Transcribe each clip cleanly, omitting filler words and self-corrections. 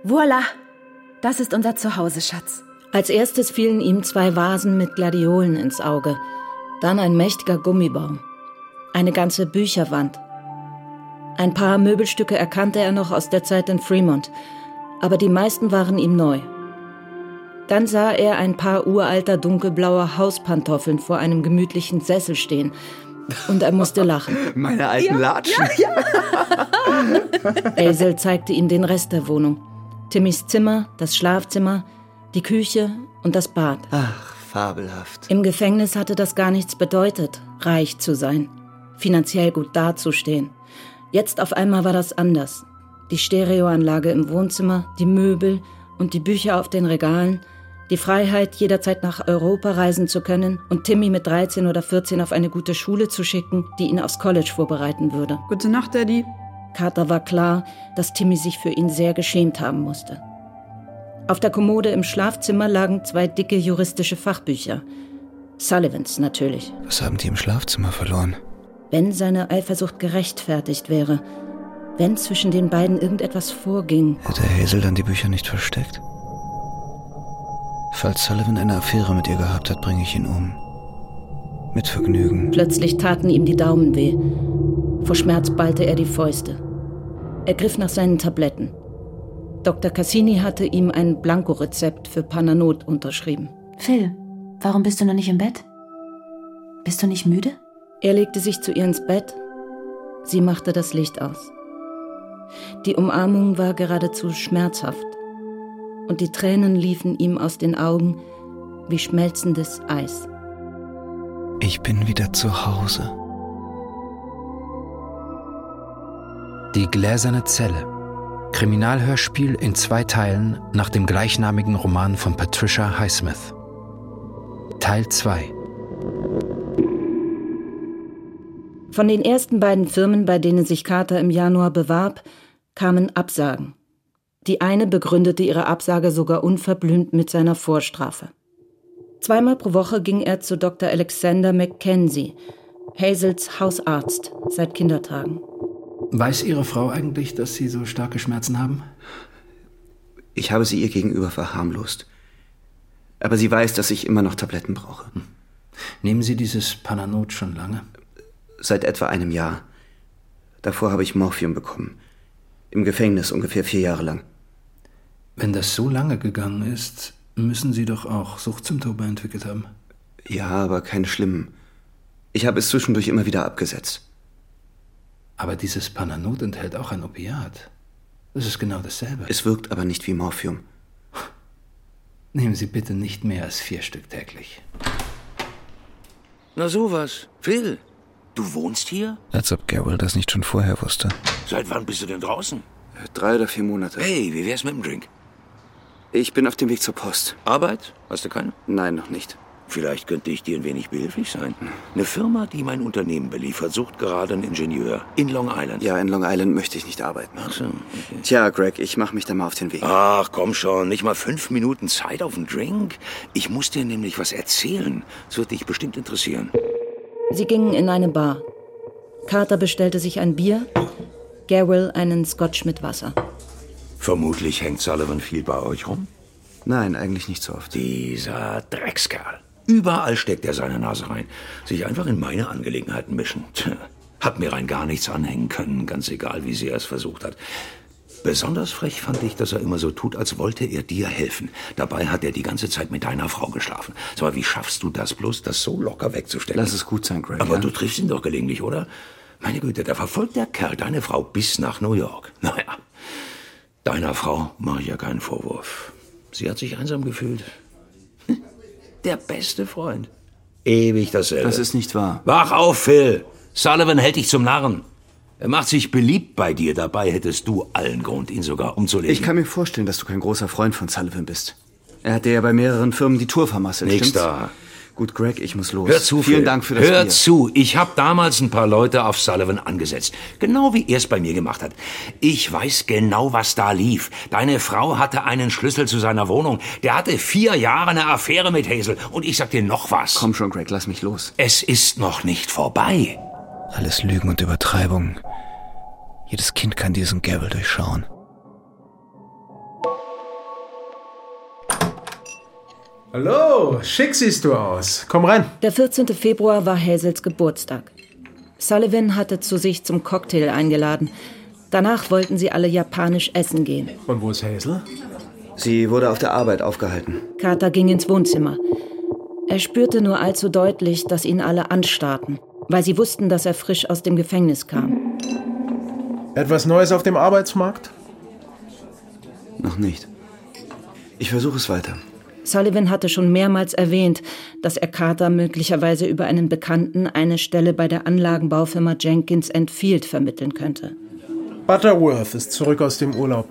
Voila, das ist unser Zuhause, Schatz. Als erstes fielen ihm 2 Vasen mit Gladiolen ins Auge. Dann ein mächtiger Gummibaum. Eine ganze Bücherwand. Ein paar Möbelstücke erkannte er noch aus der Zeit in Fremont. Aber die meisten waren ihm neu. Dann sah er ein paar uralter dunkelblauer Hauspantoffeln vor einem gemütlichen Sessel stehen. Und er musste lachen. Meine alten Latschen. Ja. Hazel zeigte ihm den Rest der Wohnung. Timmys Zimmer, das Schlafzimmer, die Küche und das Bad. Ach, fabelhaft. Im Gefängnis hatte das gar nichts bedeutet, reich zu sein, finanziell gut dazustehen. Jetzt auf einmal war das anders. Die Stereoanlage im Wohnzimmer, die Möbel und die Bücher auf den Regalen, die Freiheit, jederzeit nach Europa reisen zu können und Timmy mit 13 oder 14 auf eine gute Schule zu schicken, die ihn aufs College vorbereiten würde. Gute Nacht, Daddy. Carter war klar, dass Timmy sich für ihn sehr geschämt haben musste. Auf der Kommode im Schlafzimmer lagen 2 dicke juristische Fachbücher. Sullivans natürlich. Was haben die im Schlafzimmer verloren? Wenn seine Eifersucht gerechtfertigt wäre, wenn zwischen den beiden irgendetwas vorging. Hätte Hazel dann die Bücher nicht versteckt? Falls Sullivan eine Affäre mit ihr gehabt hat, bringe ich ihn um. Mit Vergnügen. Plötzlich taten ihm die Daumen weh. Vor Schmerz ballte er die Fäuste. Er griff nach seinen Tabletten. Dr. Cassini hatte ihm ein Blankorezept für Pananot unterschrieben. Phil, warum bist du noch nicht im Bett? Bist du nicht müde? Er legte sich zu ihr ins Bett. Sie machte das Licht aus. Die Umarmung war geradezu schmerzhaft. Und die Tränen liefen ihm aus den Augen wie schmelzendes Eis. Ich bin wieder zu Hause. Die gläserne Zelle. Kriminalhörspiel in 2 Teilen nach dem gleichnamigen Roman von Patricia Highsmith. Teil 2. Von den ersten beiden Firmen, bei denen sich Carter im Januar bewarb, kamen Absagen. Die eine begründete ihre Absage sogar unverblümt mit seiner Vorstrafe. 2-mal pro Woche ging er zu Dr. Alexander Mackenzie, Hazels Hausarzt, seit Kindertagen. Weiß Ihre Frau eigentlich, dass Sie so starke Schmerzen haben? Ich habe sie ihr gegenüber verharmlost. Aber sie weiß, dass ich immer noch Tabletten brauche. Nehmen Sie dieses Pananot schon lange? Seit etwa einem Jahr. Davor habe ich Morphium bekommen. Im Gefängnis ungefähr 4 Jahre lang. Wenn das so lange gegangen ist, müssen Sie doch auch Suchtsymptome entwickelt haben. Ja, aber keine schlimmen. Ich habe es zwischendurch immer wieder abgesetzt. Aber dieses Pananot enthält auch ein Opiat. Das ist genau dasselbe. Es wirkt aber nicht wie Morphium. Nehmen Sie bitte nicht mehr als 4 Stück täglich. Na sowas. Phil, du wohnst hier? Als ob Garrel das nicht schon vorher wusste. Seit wann bist du denn draußen? 3 oder 4 Monate. Hey, wie wär's mit dem Drink? Ich bin auf dem Weg zur Post. Arbeit? Hast du keine? Nein, noch nicht. Vielleicht könnte ich dir ein wenig behilflich sein. Eine Firma, die mein Unternehmen beliefert, sucht gerade einen Ingenieur in Long Island. Ja, in Long Island möchte ich nicht arbeiten. Ach so, okay. Tja, Greg, ich mache mich da mal auf den Weg. Ach, komm schon. Nicht mal 5 Minuten Zeit auf einen Drink? Ich muss dir nämlich was erzählen. Das wird dich bestimmt interessieren. Sie gingen in eine Bar. Carter bestellte sich ein Bier, Garrel einen Scotch mit Wasser. Vermutlich hängt Sullivan viel bei euch rum. Nein, eigentlich nicht so oft. Dieser Dreckskerl. Überall steckt er seine Nase rein. Sich einfach in meine Angelegenheiten mischen. Tja, hat mir rein gar nichts anhängen können, ganz egal, wie sehr er es versucht hat. Besonders frech fand ich, dass er immer so tut, als wollte er dir helfen. Dabei hat er die ganze Zeit mit deiner Frau geschlafen. Sag mal, wie schaffst du das bloß, das so locker wegzustecken? Lass es gut sein, Greg. Aber ja? du triffst ihn doch gelegentlich, oder? Meine Güte, da verfolgt der Kerl deine Frau bis nach New York. Naja, deiner Frau mache ich ja keinen Vorwurf. Sie hat sich einsam gefühlt. Der beste Freund. Ewig dasselbe. Das ist nicht wahr. Wach auf, Phil. Sullivan hält dich zum Narren. Er macht sich beliebt bei dir. Dabei hättest du allen Grund, ihn sogar umzulegen. Ich kann mir vorstellen, dass du kein großer Freund von Sullivan bist. Er hat dir ja bei mehreren Firmen die Tour vermasselt, Nix stimmt's? da. Gut, Greg, ich muss los. Hör zu, Vielen Phil. Dank für das Bier. Hör zu, ich habe damals ein paar Leute auf Sullivan angesetzt. Genau wie er es bei mir gemacht hat. Ich weiß genau, was da lief. Deine Frau hatte einen Schlüssel zu seiner Wohnung. Der hatte 4 Jahre eine Affäre mit Hazel. Und ich sag dir noch was. Komm schon, Greg, lass mich los. Es ist noch nicht vorbei. Alles Lügen und Übertreibungen. Jedes Kind kann diesen Garrel durchschauen. Hallo, schick siehst du aus. Komm rein. Der 14. Februar war Hazels Geburtstag. Sullivan hatte zu sich zum Cocktail eingeladen. Danach wollten sie alle japanisch essen gehen. Und wo ist Hazel? Sie wurde auf der Arbeit aufgehalten. Carter ging ins Wohnzimmer. Er spürte nur allzu deutlich, dass ihn alle anstarrten, weil sie wussten, dass er frisch aus dem Gefängnis kam. Etwas Neues auf dem Arbeitsmarkt? Noch nicht. Ich versuche es weiter. Sullivan hatte schon mehrmals erwähnt, dass er Carter möglicherweise über einen Bekannten eine Stelle bei der Anlagenbaufirma Jenkins & Field vermitteln könnte. Butterworth ist zurück aus dem Urlaub.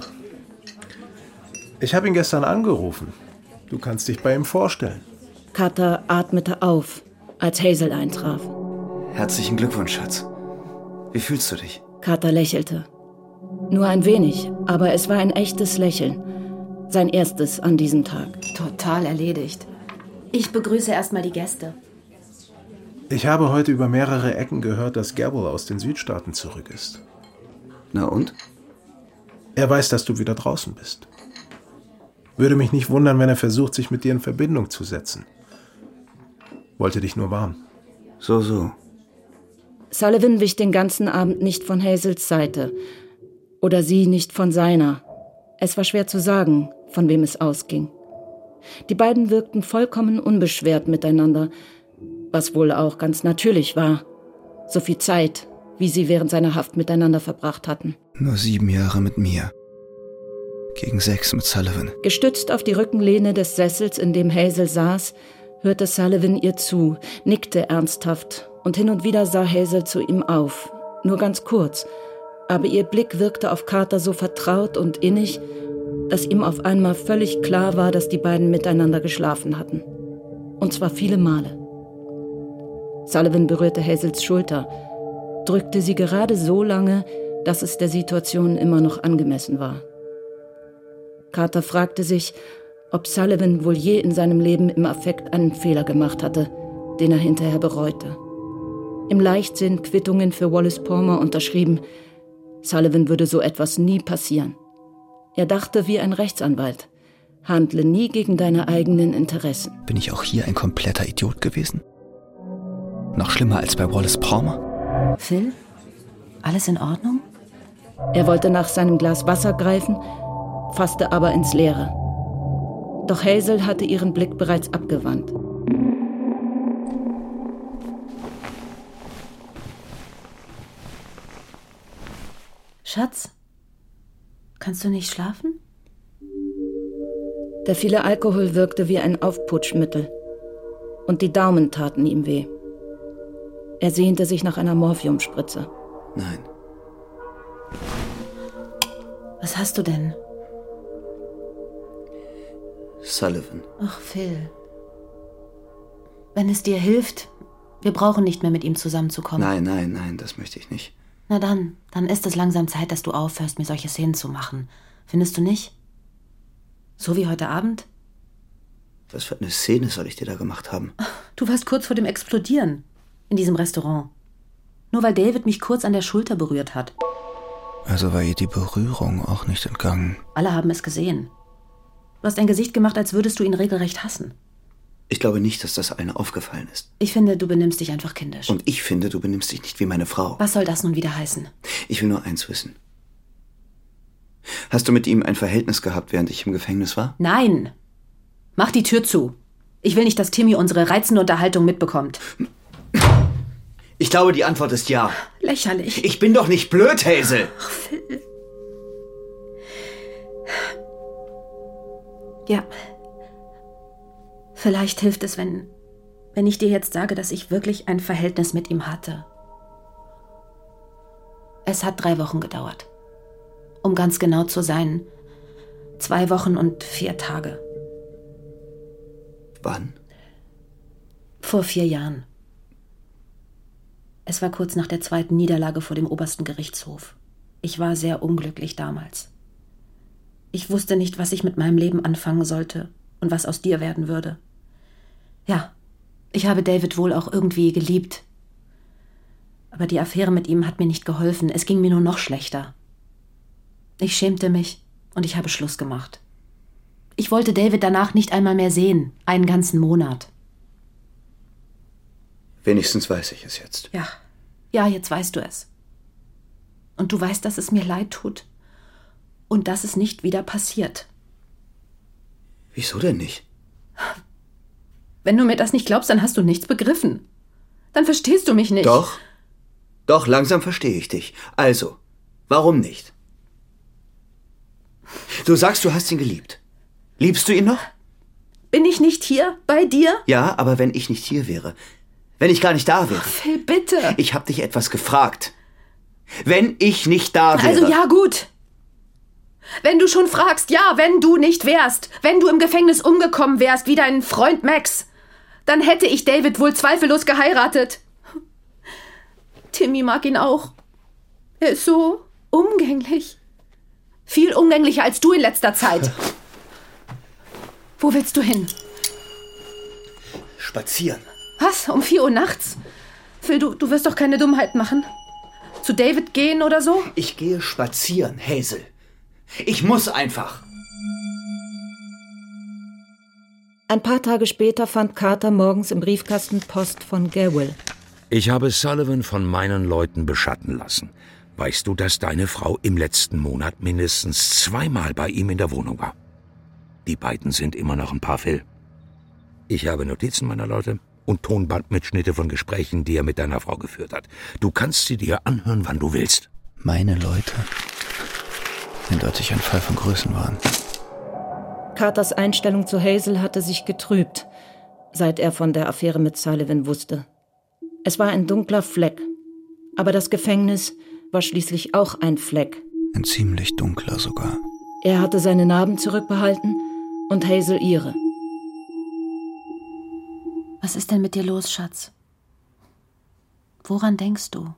Ich habe ihn gestern angerufen. Du kannst dich bei ihm vorstellen. Carter atmete auf, als Hazel eintraf. Herzlichen Glückwunsch, Schatz. Wie fühlst du dich? Carter lächelte. Nur ein wenig, aber es war ein echtes Lächeln. Sein erstes an diesem Tag. Total erledigt. Ich begrüße erstmal die Gäste. Ich habe heute über mehrere Ecken gehört, dass Gabble aus den Südstaaten zurück ist. Na und? Er weiß, dass du wieder draußen bist. Würde mich nicht wundern, wenn er versucht, sich mit dir in Verbindung zu setzen. Wollte dich nur warnen. So. Sullivan wich den ganzen Abend nicht von Hazels Seite. Oder sie nicht von seiner. Es war schwer zu sagen, von wem es ausging. Die beiden wirkten vollkommen unbeschwert miteinander, was wohl auch ganz natürlich war. So viel Zeit, wie sie während seiner Haft miteinander verbracht hatten. Nur 7 Jahre mit mir. Gegen 6 mit Sullivan. Gestützt auf die Rückenlehne des Sessels, in dem Hazel saß, hörte Sullivan ihr zu, nickte ernsthaft und hin und wieder sah Hazel zu ihm auf. Nur ganz kurz. Aber ihr Blick wirkte auf Carter so vertraut und innig, dass ihm auf einmal völlig klar war, dass die beiden miteinander geschlafen hatten. Und zwar viele Male. Sullivan berührte Hazels Schulter, drückte sie gerade so lange, dass es der Situation immer noch angemessen war. Carter fragte sich, ob Sullivan wohl je in seinem Leben im Affekt einen Fehler gemacht hatte, den er hinterher bereute. Im Leichtsinn Quittungen für Wallace Palmer unterschrieben. Sullivan würde so etwas nie passieren. Er dachte wie ein Rechtsanwalt. Handle nie gegen deine eigenen Interessen. Bin ich auch hier ein kompletter Idiot gewesen? Noch schlimmer als bei Wallace Palmer? Phil? Alles in Ordnung? Er wollte nach seinem Glas Wasser greifen, fasste aber ins Leere. Doch Hazel hatte ihren Blick bereits abgewandt. Schatz, kannst du nicht schlafen? Der viele Alkohol wirkte wie ein Aufputschmittel. Und die Daumen taten ihm weh. Er sehnte sich nach einer Morphiumspritze. Nein. Was hast du denn? Sullivan. Ach, Phil. Wenn es dir hilft, wir brauchen nicht mehr mit ihm zusammenzukommen. Nein, das möchte ich nicht. Na dann ist es langsam Zeit, dass du aufhörst, mir solche Szenen zu machen. Findest du nicht? So wie heute Abend? Was für eine Szene soll ich dir da gemacht haben? Du warst kurz vor dem Explodieren in diesem Restaurant. Nur weil David mich kurz an der Schulter berührt hat. Also war ihr die Berührung auch nicht entgangen? Alle haben es gesehen. Du hast ein Gesicht gemacht, als würdest du ihn regelrecht hassen. Ich glaube nicht, dass das allen aufgefallen ist. Ich finde, du benimmst dich einfach kindisch. Und ich finde, du benimmst dich nicht wie meine Frau. Was soll das nun wieder heißen? Ich will nur eins wissen. Hast du mit ihm ein Verhältnis gehabt, während ich im Gefängnis war? Nein! Mach die Tür zu. Ich will nicht, dass Timmy unsere reizende Unterhaltung mitbekommt. Ich glaube, die Antwort ist ja. Lächerlich. Ich bin doch nicht blöd, Hazel. Ach, Phil. Ja. Vielleicht hilft es, wenn ich dir jetzt sage, dass ich wirklich ein Verhältnis mit ihm hatte. Es hat 3 Wochen gedauert. Um ganz genau zu sein, 2 Wochen und 4 Tage. Wann? Vor 4 Jahren. Es war kurz nach der 2. Niederlage vor dem obersten Gerichtshof. Ich war sehr unglücklich damals. Ich wusste nicht, was ich mit meinem Leben anfangen sollte und was aus dir werden würde. Ja, ich habe David wohl auch irgendwie geliebt. Aber die Affäre mit ihm hat mir nicht geholfen. Es ging mir nur noch schlechter. Ich schämte mich und ich habe Schluss gemacht. Ich wollte David danach nicht einmal mehr sehen. Einen ganzen Monat. Wenigstens weiß ich es jetzt. Ja, jetzt weißt du es. Und du weißt, dass es mir leid tut. Und dass es nicht wieder passiert. Wieso denn nicht? Wenn du mir das nicht glaubst, dann hast du nichts begriffen. Dann verstehst du mich nicht. Doch, langsam verstehe ich dich. Also, warum nicht? Du sagst, du hast ihn geliebt. Liebst du ihn noch? Bin ich nicht hier bei dir? Ja, aber wenn ich nicht hier wäre, wenn ich gar nicht da wäre. Phil, bitte. Ich habe dich etwas gefragt. Wenn ich nicht da wäre. Also ja, gut. Wenn du schon fragst, ja, wenn du nicht wärst, wenn du im Gefängnis umgekommen wärst, wie dein Freund Max, dann hätte ich David wohl zweifellos geheiratet. Timmy mag ihn auch. Er ist so umgänglich. Viel umgänglicher als du in letzter Zeit. Wo willst du hin? Spazieren. Was? Um 4 Uhr nachts? Phil, du wirst doch keine Dummheit machen. Zu David gehen oder so? Ich gehe spazieren, Hazel. Ich muss einfach. Ein paar Tage später fand Carter morgens im Briefkasten Post von Gabriel. Ich habe Sullivan von meinen Leuten beschatten lassen. Weißt du, dass deine Frau im letzten Monat mindestens 2-mal bei ihm in der Wohnung war? Die beiden sind immer noch ein Paar, Phil. Ich habe Notizen meiner Leute und Tonbandmitschnitte von Gesprächen, die er mit deiner Frau geführt hat. Du kannst sie dir anhören, wann du willst. Meine Leute. Eindeutig ein Fall von Größenwahn. Carters Einstellung zu Hazel hatte sich getrübt, seit er von der Affäre mit Sullivan wusste. Es war ein dunkler Fleck, aber das Gefängnis war schließlich auch ein Fleck. Ein ziemlich dunkler sogar. Er hatte seine Narben zurückbehalten und Hazel ihre. Was ist denn mit dir los, Schatz? Woran denkst du?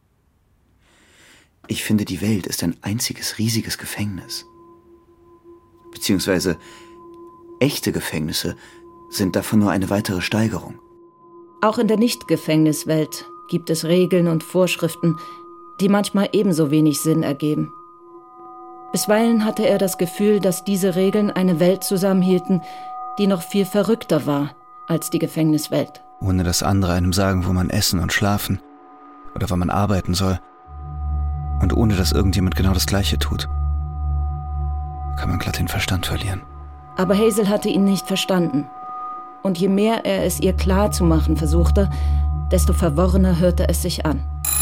Ich finde, die Welt ist ein einziges riesiges Gefängnis. Beziehungsweise echte Gefängnisse sind davon nur eine weitere Steigerung. Auch in der Nicht-Gefängniswelt gibt es Regeln und Vorschriften, die manchmal ebenso wenig Sinn ergeben. Bisweilen hatte er das Gefühl, dass diese Regeln eine Welt zusammenhielten, die noch viel verrückter war als die Gefängniswelt. Ohne dass andere einem sagen, wo man essen und schlafen oder wann man arbeiten soll. Und ohne dass irgendjemand genau das Gleiche tut, kann man glatt den Verstand verlieren. Aber Hazel hatte ihn nicht verstanden. Und je mehr er es ihr klar zu machen versuchte, desto verworrener hörte es sich an.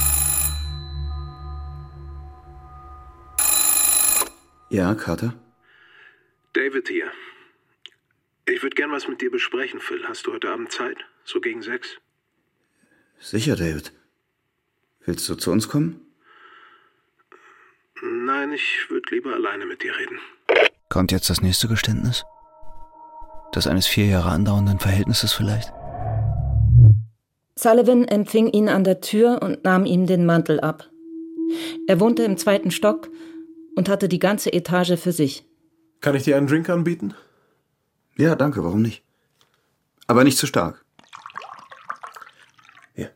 Ja, Carter? David hier. Ich würde gern was mit dir besprechen, Phil. Hast du heute Abend Zeit? So gegen 6? Sicher, David. Willst du zu uns kommen? Nein, ich würde lieber alleine mit dir reden. Kommt jetzt das nächste Geständnis? Das eines 4 Jahre andauernden Verhältnisses vielleicht? Sullivan empfing ihn an der Tür und nahm ihm den Mantel ab. Er wohnte im 2. Stock und hatte die ganze Etage für sich. Kann ich dir einen Drink anbieten? Ja, danke, warum nicht? Aber nicht zu stark. Ja.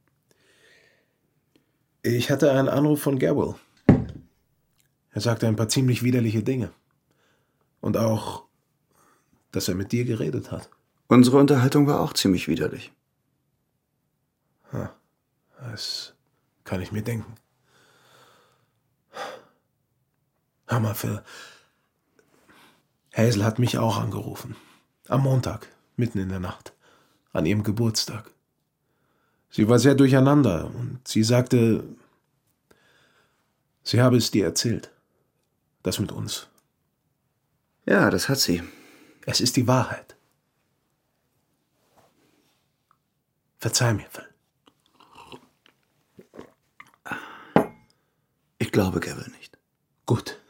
Ich hatte einen Anruf von Gabriel. Er sagte ein paar ziemlich widerliche Dinge. Und auch, dass er mit dir geredet hat. Unsere Unterhaltung war auch ziemlich widerlich. Das kann ich mir denken. Hör mal, Phil. Hazel hat mich auch angerufen. Am Montag, mitten in der Nacht. An ihrem Geburtstag. Sie war sehr durcheinander und sie sagte, sie habe es dir erzählt. Das mit uns. Ja, das hat sie. Es ist die Wahrheit. Verzeih mir, Phil. Ich glaube Gabriel nicht. Gut.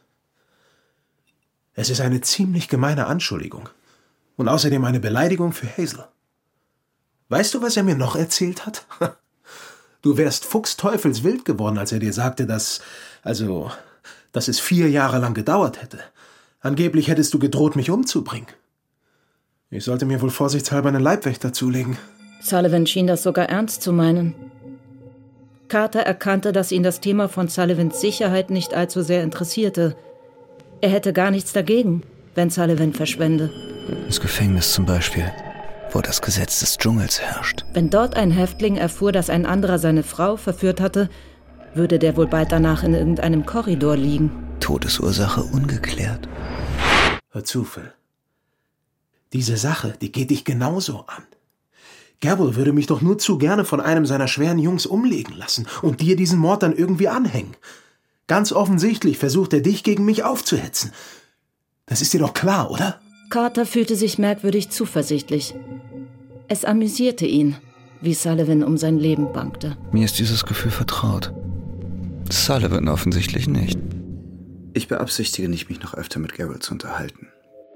Es ist eine ziemlich gemeine Anschuldigung. Und außerdem eine Beleidigung für Hazel. Weißt du, was er mir noch erzählt hat? Du wärst fuchsteufelswild geworden, als er dir sagte, dass es 4 Jahre lang gedauert hätte. Angeblich hättest du gedroht, mich umzubringen. Ich sollte mir wohl vorsichtshalber einen Leibwächter zulegen. Sullivan schien das sogar ernst zu meinen. Carter erkannte, dass ihn das Thema von Sullivans Sicherheit nicht allzu sehr interessierte. Er hätte gar nichts dagegen, wenn Sullivan verschwände. Das Gefängnis zum Beispiel, wo das Gesetz des Dschungels herrscht. Wenn dort ein Häftling erfuhr, dass ein anderer seine Frau verführt hatte, würde der wohl bald danach in irgendeinem Korridor liegen. Todesursache ungeklärt. Hör zu, Phil. Diese Sache, die geht dich genauso an. Gabriel würde mich doch nur zu gerne von einem seiner schweren Jungs umlegen lassen und dir diesen Mord dann irgendwie anhängen. Ganz offensichtlich versucht er, dich gegen mich aufzuhetzen. Das ist dir doch klar, oder? Carter fühlte sich merkwürdig zuversichtlich. Es amüsierte ihn, wie Sullivan um sein Leben bangte. Mir ist dieses Gefühl vertraut. Sullivan offensichtlich nicht. Ich beabsichtige nicht, mich noch öfter mit Gabriel zu unterhalten.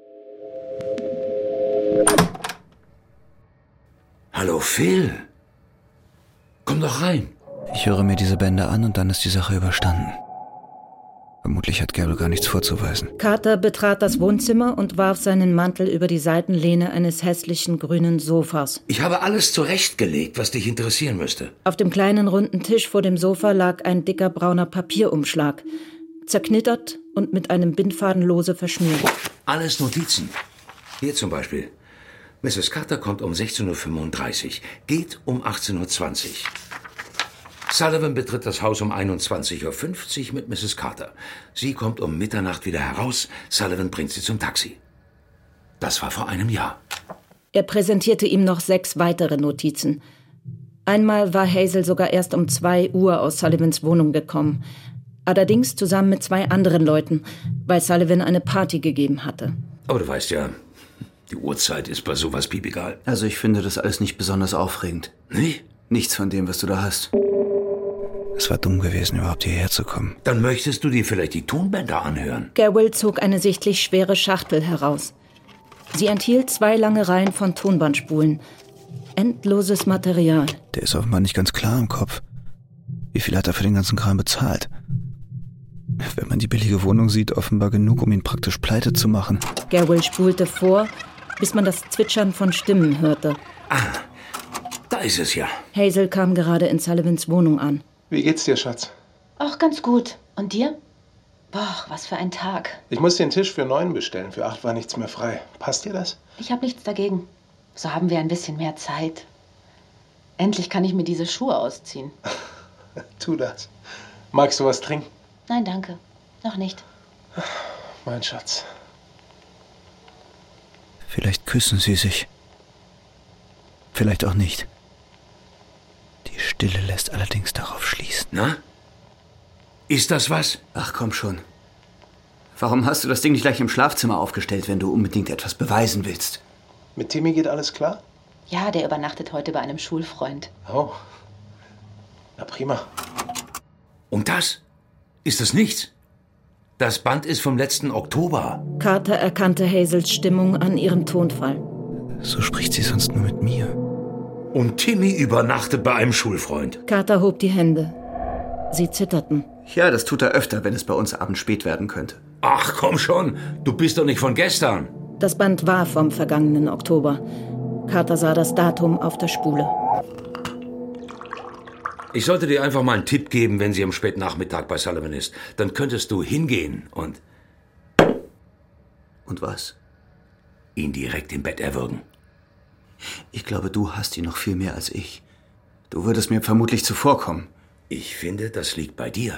Hallo, Phil. Komm doch rein. Ich höre mir diese Bände an und dann ist die Sache überstanden. Vermutlich hat Gabriel gar nichts vorzuweisen. Carter betrat das Wohnzimmer und warf seinen Mantel über die Seitenlehne eines hässlichen grünen Sofas. Ich habe alles zurechtgelegt, was dich interessieren müsste. Auf dem kleinen runden Tisch vor dem Sofa lag ein dicker brauner Papierumschlag, zerknittert und mit einem Bindfaden lose verschnürt. Alles Notizen. Hier zum Beispiel. Mrs. Carter kommt um 16:35 Uhr, geht um 18:20 Uhr. Sullivan betritt das Haus um 21:50 Uhr mit Mrs. Carter. Sie kommt um Mitternacht wieder heraus. Sullivan bringt sie zum Taxi. Das war vor einem Jahr. Er präsentierte ihm noch 6 weitere Notizen. Einmal war Hazel sogar erst um 2 Uhr aus Sullivans Wohnung gekommen. Allerdings zusammen mit 2 anderen Leuten, weil Sullivan eine Party gegeben hatte. Aber du weißt ja, die Uhrzeit ist bei sowas piepegal. Also ich finde das alles nicht besonders aufregend. Nee? Nichts von dem, was du da hast. Es war dumm gewesen, überhaupt hierher zu kommen. Dann möchtest du dir vielleicht die Tonbänder anhören. Gabriel zog eine sichtlich schwere Schachtel heraus. Sie enthielt 2 lange Reihen von Tonbandspulen. Endloses Material. Der ist offenbar nicht ganz klar im Kopf. Wie viel hat er für den ganzen Kram bezahlt? Wenn man die billige Wohnung sieht, offenbar genug, um ihn praktisch pleite zu machen. Gabriel spulte vor, bis man das Zwitschern von Stimmen hörte. Ah, da ist es ja. Hazel kam gerade in Sullivans Wohnung an. Wie geht's dir, Schatz? Ach, ganz gut. Und dir? Boah, was für ein Tag. Ich muss den Tisch für 9 bestellen. Für 8 war nichts mehr frei. Passt dir das? Ich habe nichts dagegen. So haben wir ein bisschen mehr Zeit. Endlich kann ich mir diese Schuhe ausziehen. Tu das. Magst du was trinken? Nein, danke. Noch nicht. Mein Schatz. Vielleicht küssen sie sich. Vielleicht auch nicht. Die Stille lässt allerdings darauf schließen. Na? Ist das was? Ach, komm schon. Warum hast du das Ding nicht gleich im Schlafzimmer aufgestellt, wenn du unbedingt etwas beweisen willst? Mit Timmy geht alles klar? Ja, der übernachtet heute bei einem Schulfreund. Oh. Na prima. Und das? Ist das nichts? Das Band ist vom letzten Oktober. Carter erkannte Hazels Stimmung an ihrem Tonfall. So spricht sie sonst nur mit mir. Und Timmy übernachtet bei einem Schulfreund. Carter hob die Hände. Sie zitterten. Ja, das tut er öfter, wenn es bei uns abends spät werden könnte. Ach, komm schon. Du bist doch nicht von gestern. Das Band war vom vergangenen Oktober. Carter sah das Datum auf der Spule. Ich sollte dir einfach mal einen Tipp geben, wenn sie am Spätnachmittag bei Sullivan ist. Dann könntest du hingehen und... Und was? Ihn direkt im Bett erwürgen. Ich glaube, du hast ihn noch viel mehr als ich. Du würdest mir vermutlich zuvorkommen. Ich finde, das liegt bei dir.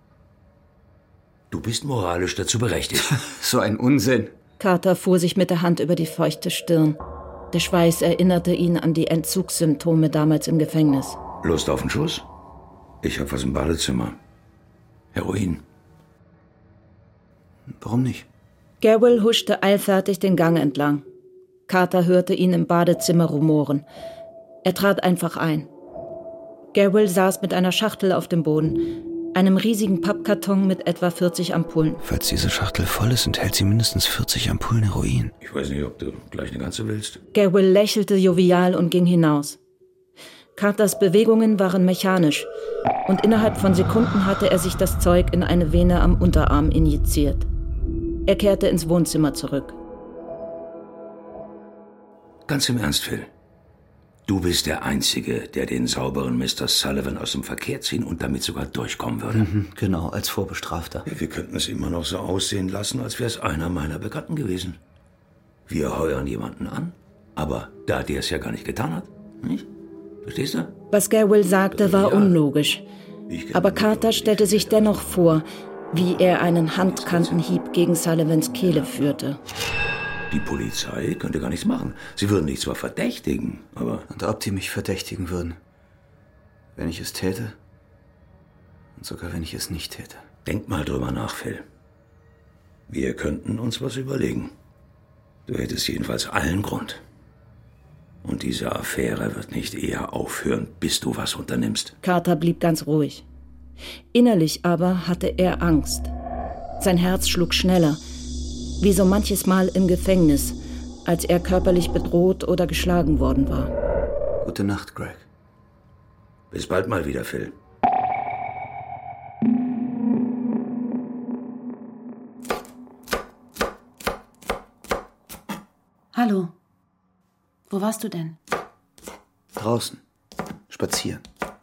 Du bist moralisch dazu berechtigt. So ein Unsinn. Carter fuhr sich mit der Hand über die feuchte Stirn. Der Schweiß erinnerte ihn an die Entzugssymptome damals im Gefängnis. Lust auf einen Schuss? Ich hab was im Badezimmer. Heroin. Warum nicht? Gabriel huschte eilfertig den Gang entlang. Carter hörte ihn im Badezimmer rumoren. Er trat einfach ein. Gabriel saß mit einer Schachtel auf dem Boden, einem riesigen Pappkarton mit etwa 40 Ampullen. Falls diese Schachtel voll ist, enthält sie mindestens 40 Ampullen Heroin. Ich weiß nicht, ob du gleich eine ganze willst. Gabriel lächelte jovial und ging hinaus. Carters Bewegungen waren mechanisch und innerhalb von Sekunden hatte er sich das Zeug in eine Vene am Unterarm injiziert. Er kehrte ins Wohnzimmer zurück. Ganz im Ernst, Phil. Du bist der Einzige, der den sauberen Mr. Sullivan aus dem Verkehr ziehen und damit sogar durchkommen würde. Genau, als Vorbestrafter. Ja, wir könnten es immer noch so aussehen lassen, als wäre es einer meiner Bekannten gewesen. Wir heuern jemanden an, aber da der es ja gar nicht getan hat, nicht? Verstehst du? Was Gabriel sagte, war unlogisch. Aber Carter stellte sich dennoch vor, wie er einen Handkantenhieb gegen Sullivans Kehle führte. Die Polizei könnte gar nichts machen. Sie würden dich zwar verdächtigen, aber... Und ob die mich verdächtigen würden, wenn ich es täte und sogar wenn ich es nicht täte. Denk mal drüber nach, Phil. Wir könnten uns was überlegen. Du hättest jedenfalls allen Grund. Und diese Affäre wird nicht eher aufhören, bis du was unternimmst. Carter blieb ganz ruhig. Innerlich aber hatte er Angst. Sein Herz schlug schneller, wie so manches Mal im Gefängnis, als er körperlich bedroht oder geschlagen worden war. Gute Nacht, Greg. Bis bald mal wieder, Phil. Hallo. Wo warst du denn? Draußen. Spazieren.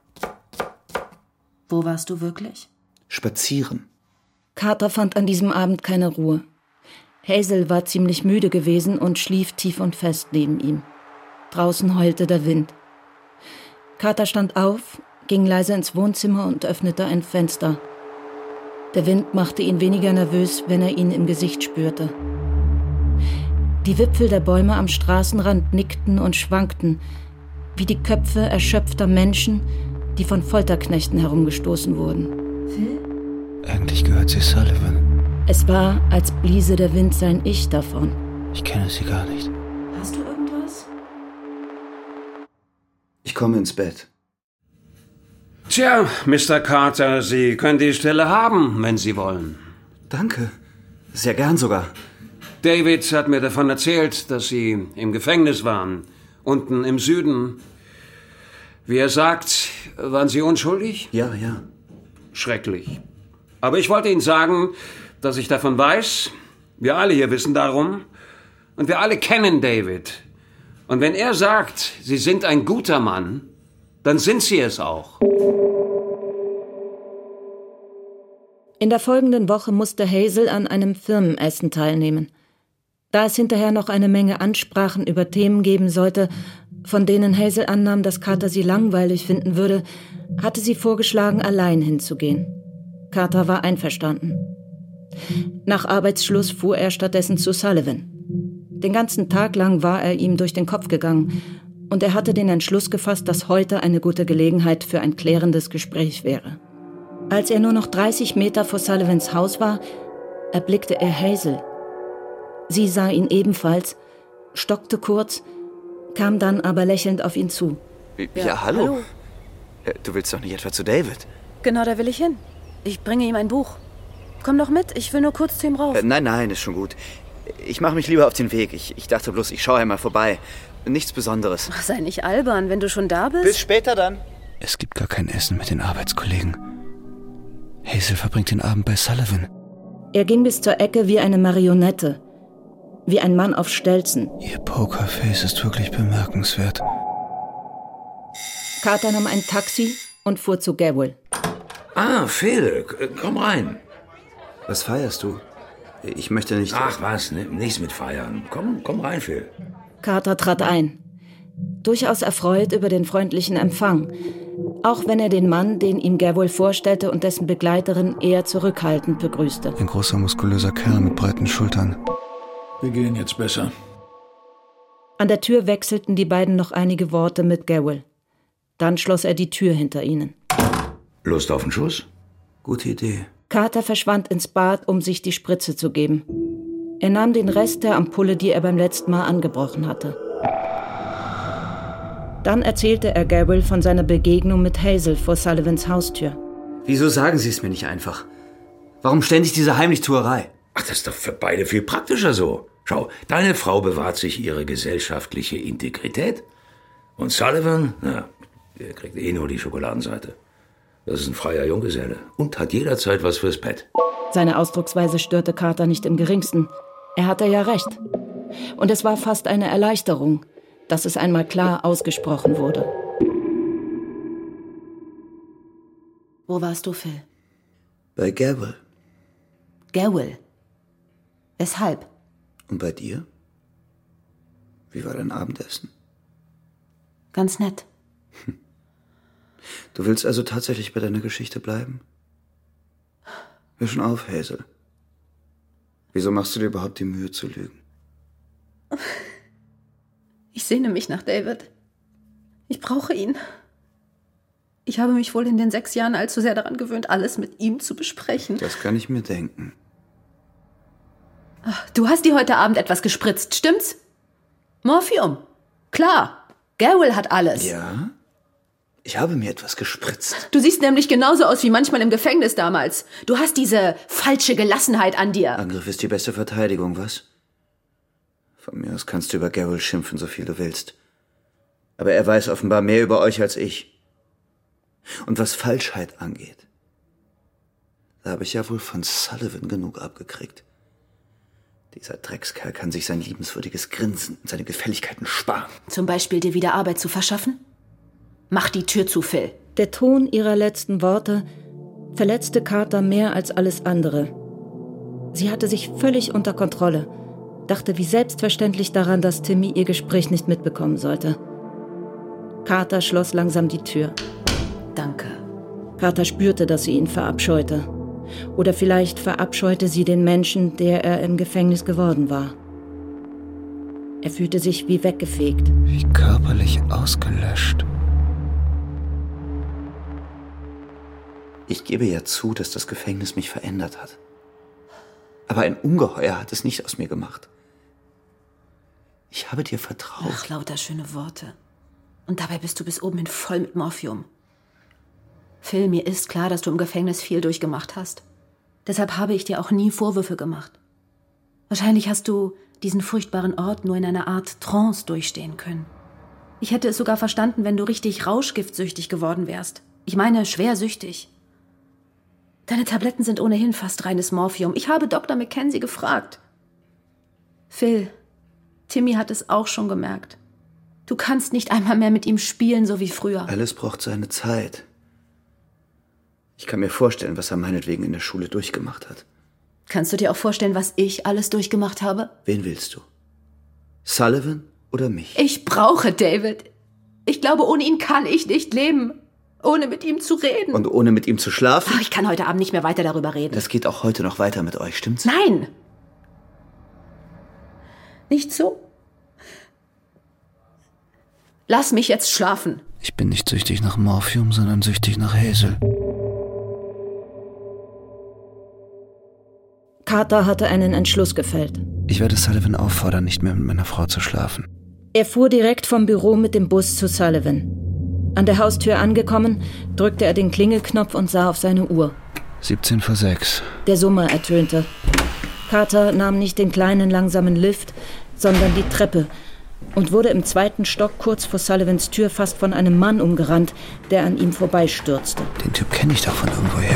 Wo warst du wirklich? Spazieren. Carter fand an diesem Abend keine Ruhe. Hazel war ziemlich müde gewesen und schlief tief und fest neben ihm. Draußen heulte der Wind. Carter stand auf, ging leise ins Wohnzimmer und öffnete ein Fenster. Der Wind machte ihn weniger nervös, wenn er ihn im Gesicht spürte. Die Wipfel der Bäume am Straßenrand nickten und schwankten, wie die Köpfe erschöpfter Menschen, die von Folterknechten herumgestoßen wurden. Phil? Eigentlich gehört sie Sullivan. Es war, als bliese der Wind sein Ich davon. Ich kenne sie gar nicht. Hast du irgendwas? Ich komme ins Bett. Tja, Mr. Carter, Sie können die Stelle haben, wenn Sie wollen. Danke. Sehr gern sogar. David hat mir davon erzählt, dass Sie im Gefängnis waren. Unten im Süden. Wie er sagt, waren Sie unschuldig? Ja. Schrecklich. Aber ich wollte Ihnen sagen, dass ich davon weiß. Wir alle hier wissen darum. Und wir alle kennen David. Und wenn er sagt, Sie sind ein guter Mann, dann sind Sie es auch. In der folgenden Woche musste Hazel an einem Firmenessen teilnehmen. Da es hinterher noch eine Menge Ansprachen über Themen geben sollte, von denen Hazel annahm, dass Carter sie langweilig finden würde, hatte sie vorgeschlagen, allein hinzugehen. Carter war einverstanden. Nach Arbeitsschluss fuhr er stattdessen zu Sullivan. Den ganzen Tag lang war er ihm durch den Kopf gegangen und er hatte den Entschluss gefasst, dass heute eine gute Gelegenheit für ein klärendes Gespräch wäre. Als er nur noch 30 Meter vor Sullivans Haus war, erblickte er Hazel. Sie sah ihn ebenfalls, stockte kurz, kam dann aber lächelnd auf ihn zu. Ja, hallo. Du willst doch nicht etwa zu David? Genau, da will ich hin. Ich bringe ihm ein Buch. Komm doch mit, ich will nur kurz zu ihm rauf. Nein, ist schon gut. Ich mache mich lieber auf den Weg. Ich dachte bloß, ich schaue einmal vorbei. Nichts Besonderes. Ach, sei nicht albern, wenn du schon da bist. Bis später dann. Es gibt gar kein Essen mit den Arbeitskollegen. Hazel verbringt den Abend bei Sullivan. Er ging bis zur Ecke wie eine Marionette. Wie ein Mann auf Stelzen. Ihr Pokerface ist wirklich bemerkenswert. Carter nahm ein Taxi und fuhr zu Gabriel. Ah, Phil, komm rein. Was feierst du? Ich möchte nicht... Ach was, nichts mit feiern. Komm rein, Phil. Carter trat ein. Durchaus erfreut über den freundlichen Empfang. Auch wenn er den Mann, den ihm Gabriel vorstellte, und dessen Begleiterin eher zurückhaltend begrüßte. Ein großer, muskulöser Kerl mit breiten Schultern. Wir gehen jetzt besser. An der Tür wechselten die beiden noch einige Worte mit Gabriel. Dann schloss er die Tür hinter ihnen. Lust auf einen Schuss? Gute Idee. Carter verschwand ins Bad, um sich die Spritze zu geben. Er nahm den Rest der Ampulle, die er beim letzten Mal angebrochen hatte. Dann erzählte er Gabriel von seiner Begegnung mit Hazel vor Sullivans Haustür. Wieso sagen Sie es mir nicht einfach? Warum ständig diese Heimlichtuerei? Ach, das ist doch für beide viel praktischer so. Schau, deine Frau bewahrt sich ihre gesellschaftliche Integrität. Und Sullivan, der kriegt eh nur die Schokoladenseite. Das ist ein freier Junggeselle und hat jederzeit was fürs Bett. Seine Ausdrucksweise störte Carter nicht im Geringsten. Er hatte ja recht. Und es war fast eine Erleichterung. dass es einmal klar ausgesprochen wurde. Wo warst du, Phil? Bei Gavel. Gavel. Weshalb? Und bei dir? Wie war dein Abendessen? Ganz nett. Du willst also tatsächlich bei deiner Geschichte bleiben? Hör schon auf, Hazel. Wieso machst du dir überhaupt die Mühe zu lügen? Ich sehne mich nach David. Ich brauche ihn. Ich habe mich wohl in den 6 Jahren allzu sehr daran gewöhnt, alles mit ihm zu besprechen. Das kann ich mir denken. Ach, du hast dir heute Abend etwas gespritzt, stimmt's? Morphium. Klar. Gavel hat alles. Ja? Ich habe mir etwas gespritzt. Du siehst nämlich genauso aus wie manchmal im Gefängnis damals. Du hast diese falsche Gelassenheit an dir. Angriff ist die beste Verteidigung, was? Von mir aus kannst du über Gavel schimpfen, so viel du willst. Aber er weiß offenbar mehr über euch als ich. Und was Falschheit angeht, da habe ich ja wohl von Sullivan genug abgekriegt. Dieser Dreckskerl kann sich sein liebenswürdiges Grinsen und seine Gefälligkeiten sparen. Zum Beispiel dir wieder Arbeit zu verschaffen? Mach die Tür zu, Phil. Der Ton ihrer letzten Worte verletzte Carter mehr als alles andere. Sie hatte sich völlig unter Kontrolle, dachte wie selbstverständlich daran, dass Timmy ihr Gespräch nicht mitbekommen sollte. Carter schloss langsam die Tür. Danke. Carter spürte, dass sie ihn verabscheute. Oder vielleicht verabscheute sie den Menschen, der er im Gefängnis geworden war. Er fühlte sich wie weggefegt. Wie körperlich ausgelöscht. Ich gebe ja zu, dass das Gefängnis mich verändert hat. Aber ein Ungeheuer hat es nicht aus mir gemacht. Ich habe dir vertraut. Ach, lauter schöne Worte. Und dabei bist du bis oben hin voll mit Morphium. Phil, mir ist klar, dass du im Gefängnis viel durchgemacht hast. Deshalb habe ich dir auch nie Vorwürfe gemacht. Wahrscheinlich hast du diesen furchtbaren Ort nur in einer Art Trance durchstehen können. Ich hätte es sogar verstanden, wenn du richtig rauschgiftsüchtig geworden wärst. Ich meine, schwer süchtig. Deine Tabletten sind ohnehin fast reines Morphium. Ich habe Dr. Mackenzie gefragt. Phil, Timmy hat es auch schon gemerkt. Du kannst nicht einmal mehr mit ihm spielen, so wie früher. Alles braucht seine Zeit. Ich kann mir vorstellen, was er meinetwegen in der Schule durchgemacht hat. Kannst du dir auch vorstellen, was ich alles durchgemacht habe? Wen willst du? Sullivan oder mich? Ich brauche David. Ich glaube, ohne ihn kann ich nicht leben. Ohne mit ihm zu reden. Und ohne mit ihm zu schlafen? Ach, ich kann heute Abend nicht mehr weiter darüber reden. Das geht auch heute noch weiter mit euch, stimmt's? Nein! Nicht so. Lass mich jetzt schlafen. Ich bin nicht süchtig nach Morphium, sondern süchtig nach Hazel. Carter hatte einen Entschluss gefällt. Ich werde Sullivan auffordern, nicht mehr mit meiner Frau zu schlafen. Er fuhr direkt vom Büro mit dem Bus zu Sullivan. An der Haustür angekommen, drückte er den Klingelknopf und sah auf seine Uhr. 6:17. Der Summer ertönte. Carter nahm nicht den kleinen, langsamen Lift, sondern die Treppe und wurde im 2. Stock kurz vor Sullivans Tür fast von einem Mann umgerannt, der an ihm vorbeistürzte. Den Typ kenne ich doch von irgendwoher.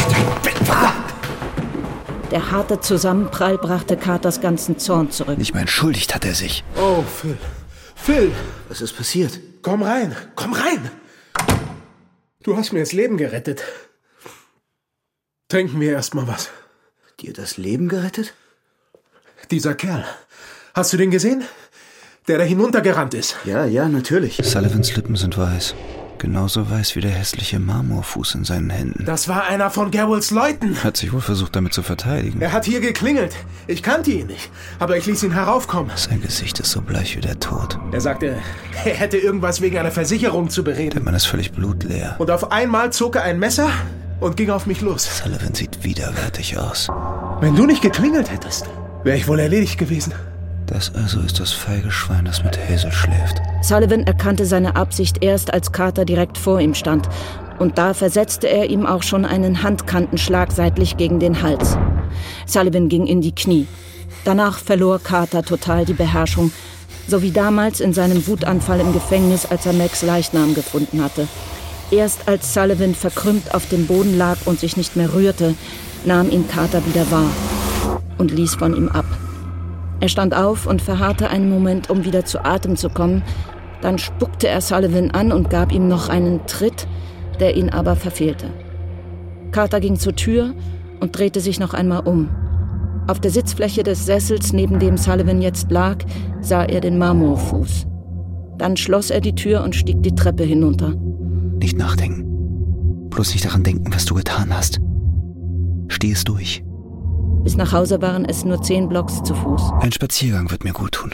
Der harte Zusammenprall brachte Carters ganzen Zorn zurück. Nicht mal entschuldigt hat er sich. Oh, Phil. Phil! Was ist passiert? Komm rein! Komm rein! Du hast mir das Leben gerettet. Trinken wir erst mal was. Dir das Leben gerettet? Dieser Kerl. Hast du den gesehen? Der da hinuntergerannt ist. Ja, natürlich. Sullivans Lippen sind weiß. Genauso weiß wie der hässliche Marmorfuß in seinen Händen. Das war einer von Garwels Leuten. Hat sich wohl versucht, damit zu verteidigen. Er hat hier geklingelt. Ich kannte ihn nicht, aber ich ließ ihn heraufkommen. Sein Gesicht ist so bleich wie der Tod. Er sagte, er hätte irgendwas wegen einer Versicherung zu bereden. Der Mann ist völlig blutleer. Und auf einmal zog er ein Messer und ging auf mich los. Sullivan sieht widerwärtig aus. Wenn du nicht geklingelt hättest, wäre ich wohl erledigt gewesen. Das also ist das feige Schwein, das mit Hazel schläft. Sullivan erkannte seine Absicht erst, als Carter direkt vor ihm stand. Und da versetzte er ihm auch schon einen Handkantenschlag seitlich gegen den Hals. Sullivan ging in die Knie. Danach verlor Carter total die Beherrschung, so wie damals in seinem Wutanfall im Gefängnis, als er Macs Leichnam gefunden hatte. Erst als Sullivan verkrümmt auf dem Boden lag und sich nicht mehr rührte, nahm ihn Carter wieder wahr und ließ von ihm ab. Er stand auf und verharrte einen Moment, um wieder zu Atem zu kommen. Dann spuckte er Sullivan an und gab ihm noch einen Tritt, der ihn aber verfehlte. Carter ging zur Tür und drehte sich noch einmal um. Auf der Sitzfläche des Sessels, neben dem Sullivan jetzt lag, sah er den Marmorfuß. Dann schloss er die Tür und stieg die Treppe hinunter. Nicht nachdenken. Bloß nicht daran denken, was du getan hast. Steh es durch. Bis nach Hause waren es nur 10 Blocks zu Fuß. Ein Spaziergang wird mir gut tun.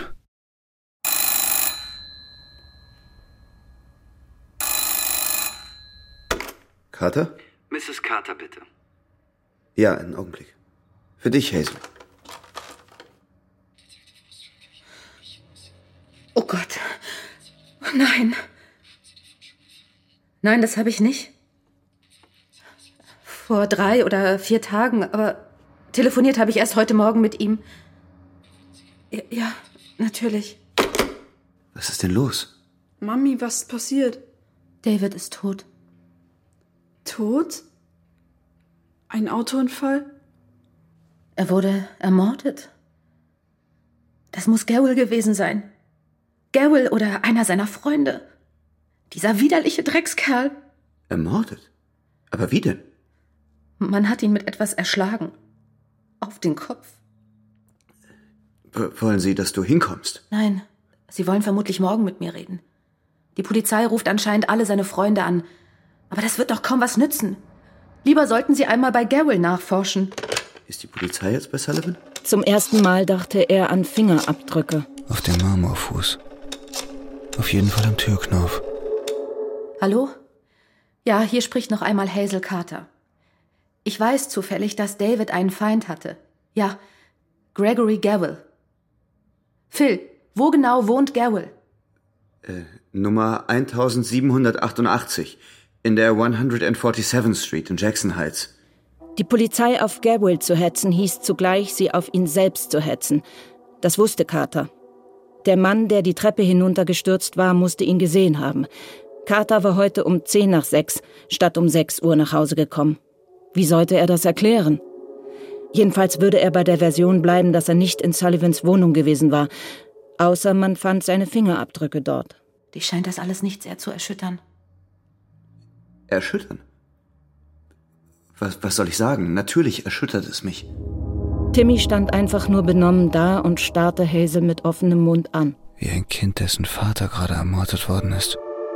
Carter? Mrs. Carter, bitte. Ja, einen Augenblick. Für dich, Hazel. Oh Gott. Oh nein. Nein, das habe ich nicht. Vor 3 oder 4 Tagen, aber telefoniert habe ich erst heute Morgen mit ihm. Ja, natürlich. Was ist denn los? Mami, was ist passiert? David ist tot. Tot? Ein Autounfall? Er wurde ermordet. Das muss Garrel gewesen sein. Garrel oder einer seiner Freunde. Dieser widerliche Dreckskerl. Ermordet? Aber wie denn? Man hat ihn mit etwas erschlagen. Auf den Kopf. Wollen Sie, dass du hinkommst? Nein, Sie wollen vermutlich morgen mit mir reden. Die Polizei ruft anscheinend alle seine Freunde an. Aber das wird doch kaum was nützen. Lieber sollten Sie einmal bei Garrel nachforschen. Ist die Polizei jetzt bei Sullivan? Zum ersten Mal dachte er an Fingerabdrücke. Auf dem Marmorfuß. Auf jeden Fall am Türknauf. Hallo? Ja, hier spricht noch einmal Hazel Carter. Ich weiß zufällig, dass David einen Feind hatte. Ja, Gregory Garrel. Phil, wo genau wohnt Garrel? Nummer 1788 in der 147th Street in Jackson Heights. Die Polizei auf Garrel zu hetzen, hieß zugleich, sie auf ihn selbst zu hetzen. Das wusste Carter. Der Mann, der die Treppe hinuntergestürzt war, musste ihn gesehen haben. Carter war heute um 5:10 statt um 6 Uhr nach Hause gekommen. Wie sollte er das erklären? Jedenfalls würde er bei der Version bleiben, dass er nicht in Sullivans Wohnung gewesen war. Außer man fand seine Fingerabdrücke dort. Dich scheint das alles nicht sehr zu erschüttern. Erschüttern? Was soll ich sagen? Natürlich erschüttert es mich. Timmy stand einfach nur benommen da und starrte Hazel mit offenem Mund an. Wie ein Kind, dessen Vater gerade ermordet worden ist.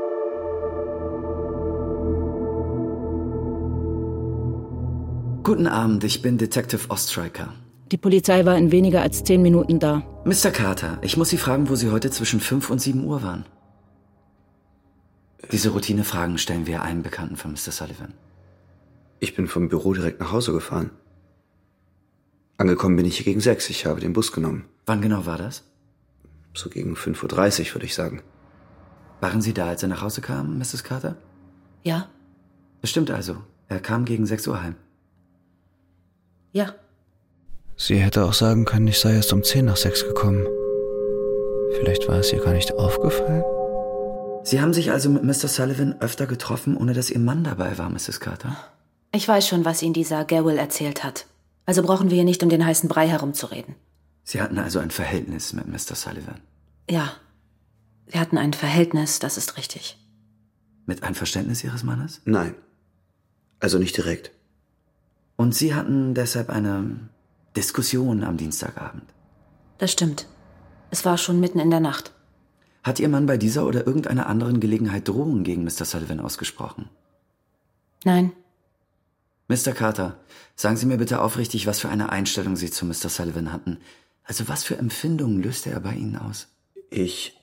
Guten Abend, ich bin Detective Ostreicher. Die Polizei war in weniger als 10 Minuten da. Mr. Carter, ich muss Sie fragen, wo Sie heute zwischen 5 und 7 Uhr waren. Diese Routinefragen stellen wir allen Bekannten von Mr. Sullivan. Ich bin vom Büro direkt nach Hause gefahren. Angekommen bin ich hier gegen 6. Ich habe den Bus genommen. Wann genau war das? So gegen 5:30 Uhr, würde ich sagen. Waren Sie da, als er nach Hause kam, Mrs. Carter? Ja. Bestimmt also. Er kam gegen 6 Uhr heim. Ja. Sie hätte auch sagen können, ich sei erst um 5:10 gekommen. Vielleicht war es ihr gar nicht aufgefallen? Sie haben sich also mit Mr. Sullivan öfter getroffen, ohne dass Ihr Mann dabei war, Mrs. Carter? Ich weiß schon, was Ihnen dieser Garrel erzählt hat. Also brauchen wir hier nicht um den heißen Brei herumzureden. Sie hatten also ein Verhältnis mit Mr. Sullivan? Ja. Wir hatten ein Verhältnis, das ist richtig. Mit Einverständnis Ihres Mannes? Nein. Also nicht direkt. Und Sie hatten deshalb eine Diskussion am Dienstagabend? Das stimmt. Es war schon mitten in der Nacht. Hat Ihr Mann bei dieser oder irgendeiner anderen Gelegenheit Drohungen gegen Mr. Sullivan ausgesprochen? Nein. Mr. Carter, sagen Sie mir bitte aufrichtig, was für eine Einstellung Sie zu Mr. Sullivan hatten. Also was für Empfindungen löste er bei Ihnen aus? Ich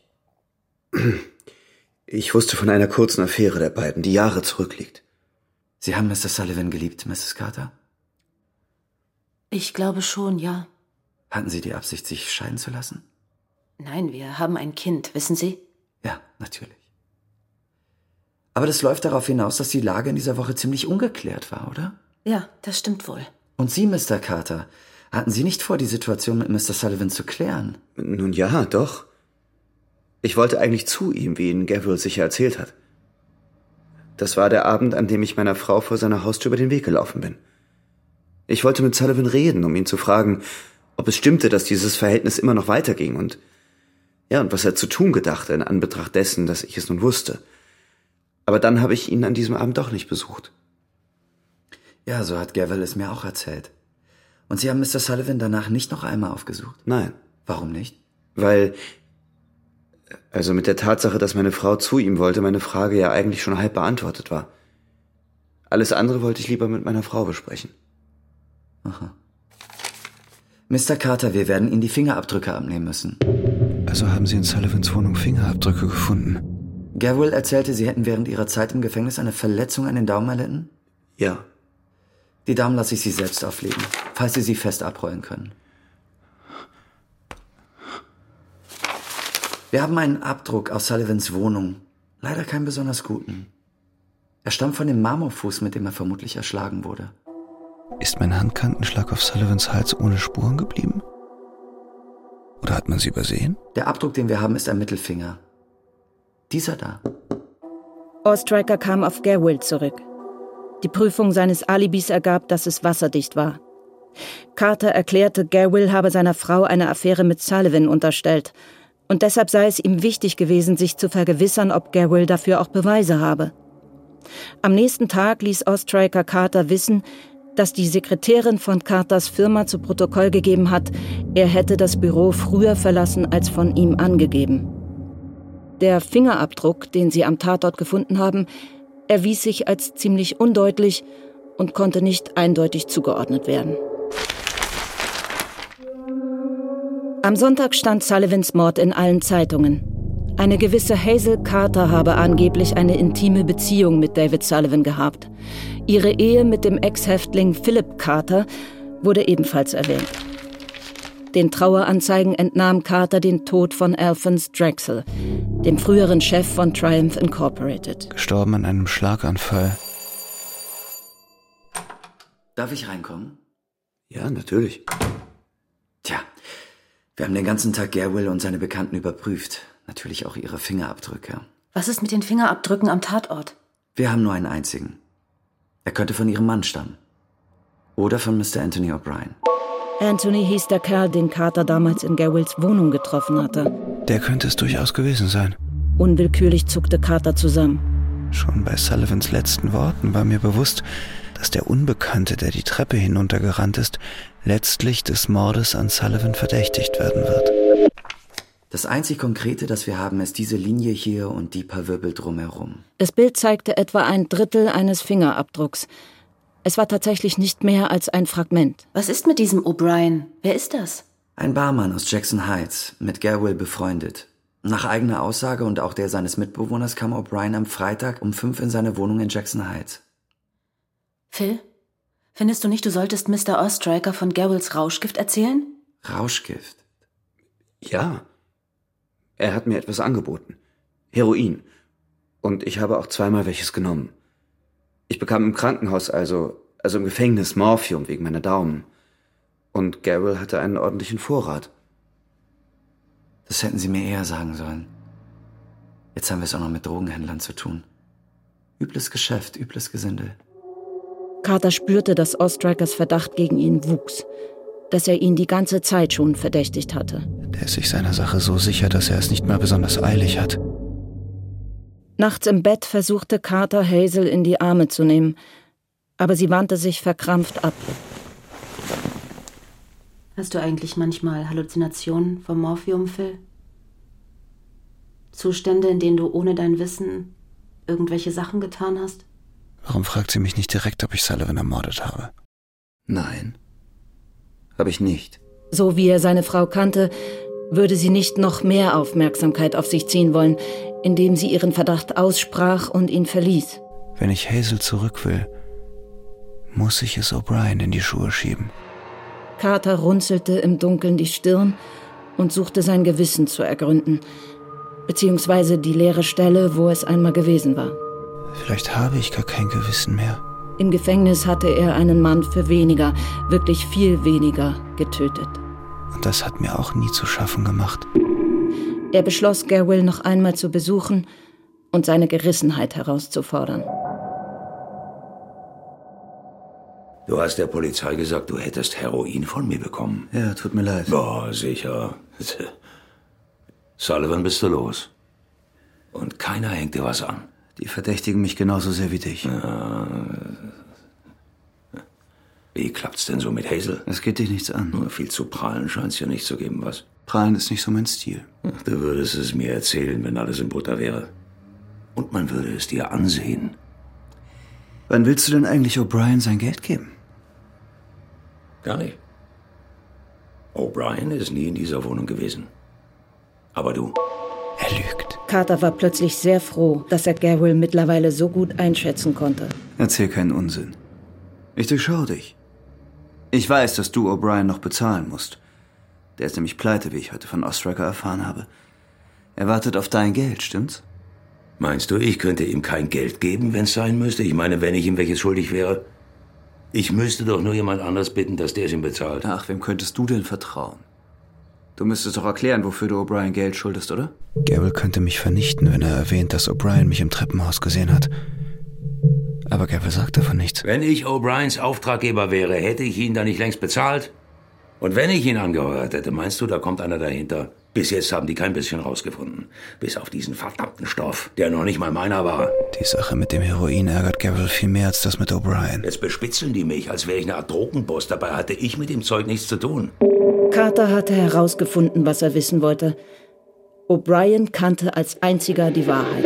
wusste von einer kurzen Affäre der beiden, die Jahre zurückliegt. Sie haben Mr. Sullivan geliebt, Mrs. Carter? Ich glaube schon, ja. Hatten Sie die Absicht, sich scheiden zu lassen? Nein, wir haben ein Kind, wissen Sie? Ja, natürlich. Aber das läuft darauf hinaus, dass die Lage in dieser Woche ziemlich ungeklärt war, oder? Ja, das stimmt wohl. Und Sie, Mr. Carter, hatten Sie nicht vor, die Situation mit Mr. Sullivan zu klären? Nun ja, doch. Ich wollte eigentlich zu ihm, wie Ihnen Garrel sicher erzählt hat. Das war der Abend, an dem ich meiner Frau vor seiner Haustür über den Weg gelaufen bin. Ich wollte mit Sullivan reden, um ihn zu fragen, ob es stimmte, dass dieses Verhältnis immer noch weiterging und was er zu tun gedachte in Anbetracht dessen, dass ich es nun wusste. Aber dann habe ich ihn an diesem Abend doch nicht besucht. Ja, so hat Gavel es mir auch erzählt. Und Sie haben Mr. Sullivan danach nicht noch einmal aufgesucht? Nein. Warum nicht? Weil, mit der Tatsache, dass meine Frau zu ihm wollte, meine Frage ja eigentlich schon halb beantwortet war. Alles andere wollte ich lieber mit meiner Frau besprechen. Aha. Mr. Carter, wir werden Ihnen die Fingerabdrücke abnehmen müssen. Also haben Sie in Sullivans Wohnung Fingerabdrücke gefunden? Gavel erzählte, Sie hätten während Ihrer Zeit im Gefängnis eine Verletzung an den Daumen erlitten? Ja. Die Daumen lasse ich Sie selbst auflegen, falls Sie sie fest abrollen können. Wir haben einen Abdruck aus Sullivans Wohnung. Leider keinen besonders guten. Er stammt von dem Marmorfuß, mit dem er vermutlich erschlagen wurde. Ist mein Handkantenschlag auf Sullivans Hals ohne Spuren geblieben? Oder hat man sie übersehen? Der Abdruck, den wir haben, ist ein Mittelfinger. Dieser da. Oestreicher kam auf Gavel zurück. Die Prüfung seines Alibis ergab, dass es wasserdicht war. Carter erklärte, Gavel habe seiner Frau eine Affäre mit Sullivan unterstellt. Und deshalb sei es ihm wichtig gewesen, sich zu vergewissern, ob Gavel dafür auch Beweise habe. Am nächsten Tag ließ Oestreicher Carter wissen, dass die Sekretärin von Carters Firma zu Protokoll gegeben hat, er hätte das Büro früher verlassen als von ihm angegeben. Der Fingerabdruck, den sie am Tatort gefunden haben, erwies sich als ziemlich undeutlich und konnte nicht eindeutig zugeordnet werden. Am Sonntag stand Sullivans Mord in allen Zeitungen. Eine gewisse Hazel Carter habe angeblich eine intime Beziehung mit David Sullivan gehabt. Ihre Ehe mit dem Ex-Häftling Philip Carter wurde ebenfalls erwähnt. Den Traueranzeigen entnahm Carter den Tod von Alphonse Drexel, dem früheren Chef von Triumph Incorporated. Gestorben an einem Schlaganfall. Darf ich reinkommen? Ja, natürlich. Tja, wir haben den ganzen Tag Gavel und seine Bekannten überprüft. Natürlich auch ihre Fingerabdrücke. Was ist mit den Fingerabdrücken am Tatort? Wir haben nur einen einzigen. Er könnte von ihrem Mann stammen. Oder von Mr. Anthony O'Brien. Anthony hieß der Kerl, den Carter damals in Gavels Wohnung getroffen hatte. Der könnte es durchaus gewesen sein. Unwillkürlich zuckte Carter zusammen. Schon bei Sullivans letzten Worten war mir bewusst, dass der Unbekannte, der die Treppe hinuntergerannt ist, letztlich des Mordes an Sullivan verdächtigt werden wird. Das einzig Konkrete, das wir haben, ist diese Linie hier und die paar Wirbel drumherum. Das Bild zeigte etwa 1/3 eines Fingerabdrucks. Es war tatsächlich nicht mehr als ein Fragment. Was ist mit diesem O'Brien? Wer ist das? Ein Barmann aus Jackson Heights, mit Gavel befreundet. Nach eigener Aussage und auch der seines Mitbewohners kam O'Brien am Freitag um 5 in seine Wohnung in Jackson Heights. Phil, findest du nicht, du solltest Mr. Oestreicher von Gavels Rauschgift erzählen? Rauschgift? Ja. Er hat mir etwas angeboten. Heroin. Und ich habe auch zweimal welches genommen. Ich bekam im Krankenhaus, also im Gefängnis, Morphium wegen meiner Daumen. Und Gavel hatte einen ordentlichen Vorrat. Das hätten Sie mir eher sagen sollen. Jetzt haben wir es auch noch mit Drogenhändlern zu tun. Übles Geschäft, übles Gesindel. Carter spürte, dass Oestreikers Verdacht gegen ihn wuchs. Dass er ihn die ganze Zeit schon verdächtigt hatte. Der ist sich seiner Sache so sicher, dass er es nicht mal besonders eilig hat. Nachts im Bett versuchte Carter, Hazel in die Arme zu nehmen. Aber sie wandte sich verkrampft ab. Hast du eigentlich manchmal Halluzinationen vom Morphium, Phil? Zustände, in denen du ohne dein Wissen irgendwelche Sachen getan hast? Warum fragt sie mich nicht direkt, ob ich Sullivan ermordet habe? Nein, habe ich nicht. So wie er seine Frau kannte, würde sie nicht noch mehr Aufmerksamkeit auf sich ziehen wollen, indem sie ihren Verdacht aussprach und ihn verließ. Wenn ich Hazel zurück will, muss ich es O'Brien in die Schuhe schieben. Carter runzelte im Dunkeln die Stirn und suchte sein Gewissen zu ergründen, beziehungsweise die leere Stelle, wo es einmal gewesen war. Vielleicht habe ich gar kein Gewissen mehr. Im Gefängnis hatte er einen Mann für weniger, wirklich viel weniger, getötet. Und das hat mir auch nie zu schaffen gemacht. Er beschloss, Gavel noch einmal zu besuchen und seine Gerissenheit herauszufordern. Du hast der Polizei gesagt, du hättest Heroin von mir bekommen. Ja, tut mir leid. Boah, sicher. Sullivan, bist du los? Und keiner hängt dir was an. Die verdächtigen mich genauso sehr wie dich. Ja. Wie klappt's denn so mit Hazel? Es geht dich nichts an. Nur viel zu prahlen scheint's ja nicht zu geben, was? Prahlen ist nicht so mein Stil. Du würdest es mir erzählen, wenn alles in Butter wäre. Und man würde es dir ansehen. Wann willst du denn eigentlich O'Brien sein Geld geben? Gar nicht. O'Brien ist nie in dieser Wohnung gewesen. Aber du? Er lügt. Carter war plötzlich sehr froh, dass er Garrel mittlerweile so gut einschätzen konnte. Erzähl keinen Unsinn. Ich durchschaue dich. Ich weiß, dass du O'Brien noch bezahlen musst. Der ist nämlich pleite, wie ich heute von Ostraker erfahren habe. Er wartet auf dein Geld, stimmt's? Meinst du, ich könnte ihm kein Geld geben, wenn's sein müsste? Ich meine, wenn ich ihm welches schuldig wäre? Ich müsste doch nur jemand anders bitten, dass der es ihm bezahlt. Ach, wem könntest du denn vertrauen? Du müsstest doch erklären, wofür du O'Brien Geld schuldest, oder? Garrel könnte mich vernichten, wenn er erwähnt, dass O'Brien mich im Treppenhaus gesehen hat. Aber Garrel sagt davon nichts. Wenn ich O'Briens Auftraggeber wäre, hätte ich ihn da nicht längst bezahlt? Und wenn ich ihn angeheuert hätte, meinst du, da kommt einer dahinter? Bis jetzt haben die kein bisschen rausgefunden. Bis auf diesen verdammten Stoff, der noch nicht mal meiner war. Die Sache mit dem Heroin ärgert Garrel viel mehr als das mit O'Brien. Jetzt bespitzeln die mich, als wäre ich eine Art Drogenboss. Dabei hatte ich mit dem Zeug nichts zu tun. Carter hatte herausgefunden, was er wissen wollte. O'Brien kannte als einziger die Wahrheit.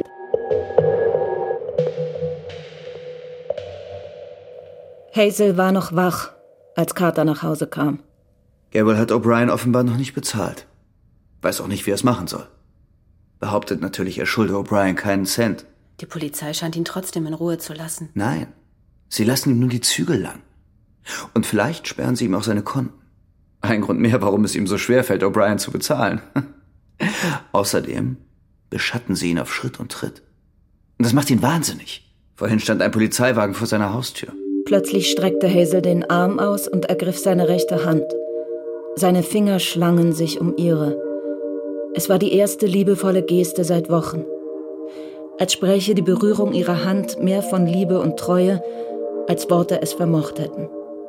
Hazel war noch wach, als Carter nach Hause kam. Garrel hat O'Brien offenbar noch nicht bezahlt. Weiß auch nicht, wie er es machen soll. Behauptet natürlich, er schulde O'Brien keinen Cent. Die Polizei scheint ihn trotzdem in Ruhe zu lassen. Nein, sie lassen ihm nur die Zügel lang. Und vielleicht sperren sie ihm auch seine Konten. Ein Grund mehr, warum es ihm so schwer fällt, O'Brien zu bezahlen. Außerdem beschatten sie ihn auf Schritt und Tritt. Und das macht ihn wahnsinnig. Vorhin stand ein Polizeiwagen vor seiner Haustür. Plötzlich streckte Hazel den Arm aus und ergriff seine rechte Hand. Seine Finger schlangen sich um ihre. Es war die erste liebevolle Geste seit Wochen. Als spräche die Berührung ihrer Hand mehr von Liebe und Treue, als Worte es vermocht hätten.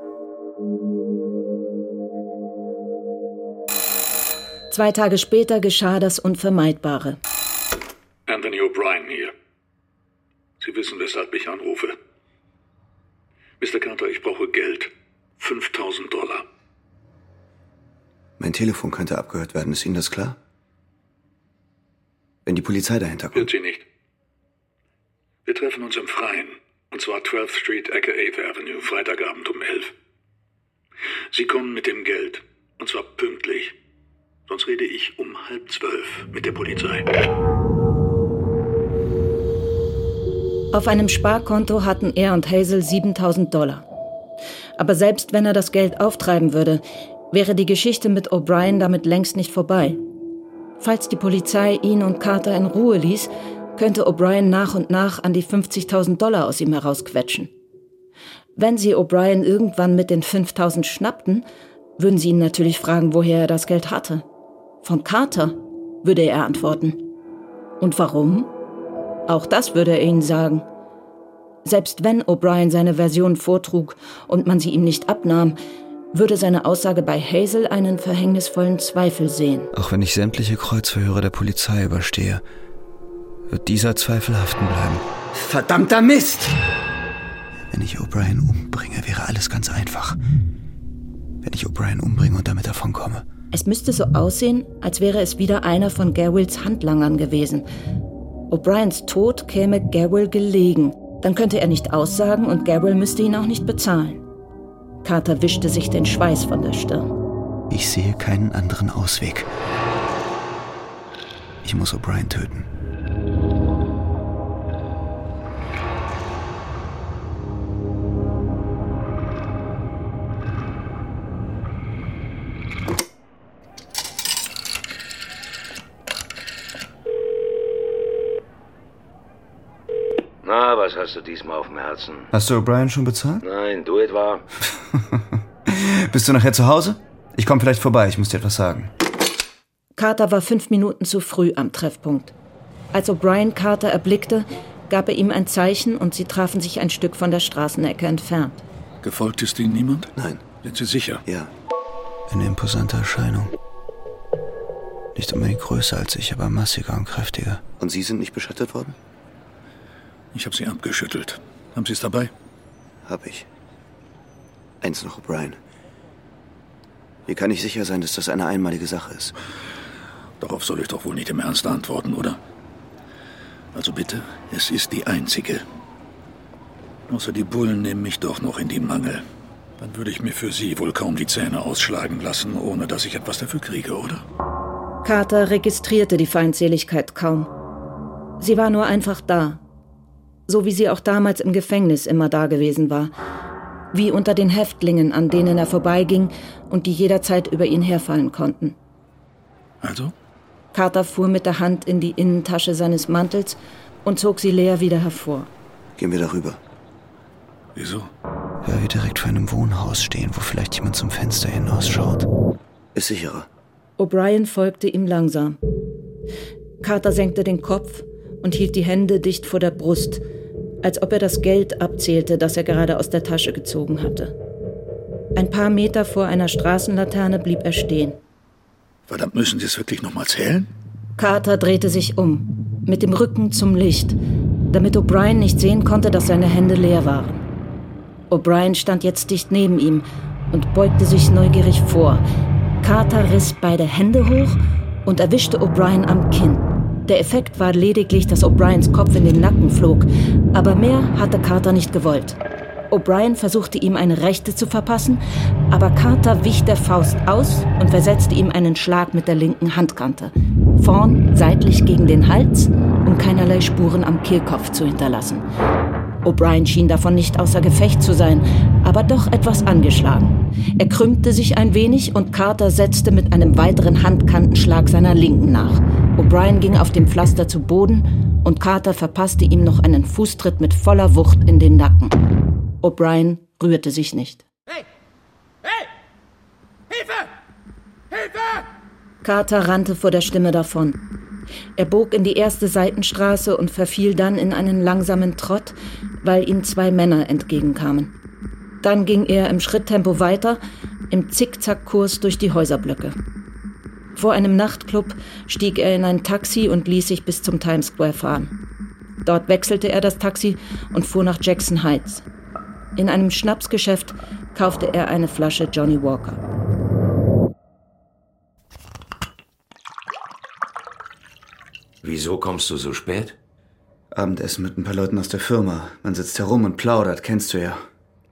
Zwei Tage später geschah das Unvermeidbare. Anthony O'Brien hier. Sie wissen, weshalb ich anrufe. Mr. Carter, ich brauche Geld. $5.000. Mein Telefon könnte abgehört werden, ist Ihnen das klar? Wenn die Polizei dahinter kommt. Wird sie nicht. Wir treffen uns im Freien. Und zwar 12th Street, Ecke 8th Avenue, Freitagabend um 11. Sie kommen mit dem Geld. Und zwar pünktlich. Sonst rede ich um 11:30 mit der Polizei. Auf einem Sparkonto hatten er und Hazel $7.000. Aber selbst wenn er das Geld auftreiben würde, wäre die Geschichte mit O'Brien damit längst nicht vorbei. Falls die Polizei ihn und Carter in Ruhe ließ, könnte O'Brien nach und nach an die $50.000 aus ihm herausquetschen. Wenn sie O'Brien irgendwann mit den 5.000 schnappten, würden sie ihn natürlich fragen, woher er das Geld hatte. Von Carter, würde er antworten. Und warum? Auch das würde er ihnen sagen. Selbst wenn O'Brien seine Version vortrug und man sie ihm nicht abnahm, würde seine Aussage bei Hazel einen verhängnisvollen Zweifel sehen. Auch wenn ich sämtliche Kreuzverhöre der Polizei überstehe, wird dieser Zweifel haften bleiben. Verdammter Mist! Wenn ich O'Brien umbringe, wäre alles ganz einfach. Wenn ich O'Brien umbringe und damit davonkomme. Es müsste so aussehen, als wäre es wieder einer von Garrels Handlangern gewesen. O'Briens Tod käme Garrel gelegen. Dann könnte er nicht aussagen und Garrel müsste ihn auch nicht bezahlen. Carter wischte sich den Schweiß von der Stirn. Ich sehe keinen anderen Ausweg. Ich muss O'Brien töten. Na, was hast du diesmal auf dem Herzen? Hast du O'Brien schon bezahlt? Nein, du etwa? Bist du nachher zu Hause? Ich komme vielleicht vorbei, ich muss dir etwas sagen. Carter war 5 Minuten zu früh am Treffpunkt. Als O'Brien Carter erblickte, gab er ihm ein Zeichen und sie trafen sich ein Stück von der Straßenecke entfernt. Gefolgt ist Ihnen niemand? Nein. Sind Sie sicher? Ja. Eine imposante Erscheinung. Nicht unbedingt größer als ich, aber massiger und kräftiger. Und Sie sind nicht beschattet worden? Ich habe Sie abgeschüttelt. Haben Sie es dabei? Hab ich. Eins noch, O'Brien. Wie kann ich sicher sein, dass das eine einmalige Sache ist? Darauf soll ich doch wohl nicht im Ernst antworten, oder? Also bitte, es ist die einzige. Außer die Bullen nehmen mich doch noch in die Mangel. Dann würde ich mir für Sie wohl kaum die Zähne ausschlagen lassen, ohne dass ich etwas dafür kriege, oder? Carter registrierte die Feindseligkeit kaum. Sie war nur einfach da. So wie sie auch damals im Gefängnis immer da gewesen war. Wie unter den Häftlingen, an denen er vorbeiging und die jederzeit über ihn herfallen konnten. Also? Carter fuhr mit der Hand in die Innentasche seines Mantels und zog sie leer wieder hervor. Gehen wir darüber. Wieso? Weil wir direkt vor einem Wohnhaus stehen, wo vielleicht jemand zum Fenster hinausschaut. Ist sicherer. O'Brien folgte ihm langsam. Carter senkte den Kopf und hielt die Hände dicht vor der Brust, als ob er das Geld abzählte, das er gerade aus der Tasche gezogen hatte. Ein paar Meter vor einer Straßenlaterne blieb er stehen. Verdammt, müssen Sie es wirklich noch mal zählen? Carter drehte sich um, mit dem Rücken zum Licht, damit O'Brien nicht sehen konnte, dass seine Hände leer waren. O'Brien stand jetzt dicht neben ihm und beugte sich neugierig vor. Carter riss beide Hände hoch und erwischte O'Brien am Kinn. Der Effekt war lediglich, dass O'Briens Kopf in den Nacken flog, aber mehr hatte Carter nicht gewollt. O'Brien versuchte ihm eine Rechte zu verpassen, aber Carter wich der Faust aus und versetzte ihm einen Schlag mit der linken Handkante. Vorn seitlich gegen den Hals, um keinerlei Spuren am Kehlkopf zu hinterlassen. O'Brien schien davon nicht außer Gefecht zu sein, aber doch etwas angeschlagen. Er krümmte sich ein wenig und Carter setzte mit einem weiteren Handkantenschlag seiner Linken nach. O'Brien ging auf dem Pflaster zu Boden und Carter verpasste ihm noch einen Fußtritt mit voller Wucht in den Nacken. O'Brien rührte sich nicht. Hey! Hey! Hilfe! Hilfe! Carter rannte vor der Stimme davon. Er bog in die erste Seitenstraße und verfiel dann in einen langsamen Trott, weil ihm 2 Männer entgegenkamen. Dann ging er im Schritttempo weiter, im Zickzackkurs durch die Häuserblöcke. Vor einem Nachtclub stieg er in ein Taxi und ließ sich bis zum Times Square fahren. Dort wechselte er das Taxi und fuhr nach Jackson Heights. In einem Schnapsgeschäft kaufte er eine Flasche Johnny Walker. Wieso kommst du so spät? Abendessen mit ein paar Leuten aus der Firma. Man sitzt herum und plaudert, kennst du ja.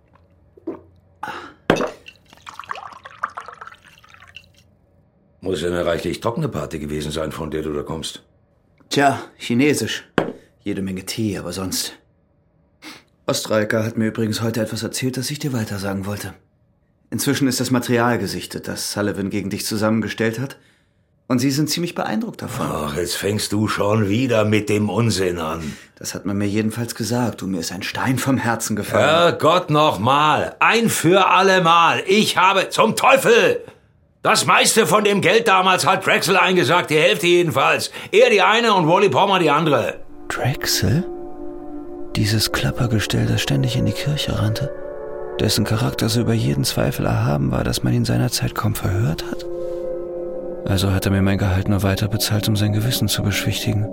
Muss ja eine reichlich trockene Party gewesen sein, von der du da kommst. Tja, chinesisch. Jede Menge Tee, aber sonst. Ostreicher hat mir übrigens heute etwas erzählt, das ich dir weitersagen wollte. Inzwischen ist das Material gesichtet, das Sullivan gegen dich zusammengestellt hat. Und sie sind ziemlich beeindruckt davon. Ach, jetzt fängst du schon wieder mit dem Unsinn an. Das hat man mir jedenfalls gesagt. Du, mir ist ein Stein vom Herzen gefallen. Herrgott nochmal. Ein für allemal. Ich habe... Zum Teufel! Das meiste von dem Geld damals hat Drexel eingesagt. Die Hälfte jedenfalls. Er die eine und Wally Palmer die andere. Drexel? Dieses Klappergestell, das ständig in die Kirche rannte? Dessen Charakter so über jeden Zweifel erhaben war, dass man ihn seinerzeit kaum verhört hat? Also hat er mir mein Gehalt nur weiter bezahlt, um sein Gewissen zu beschwichtigen.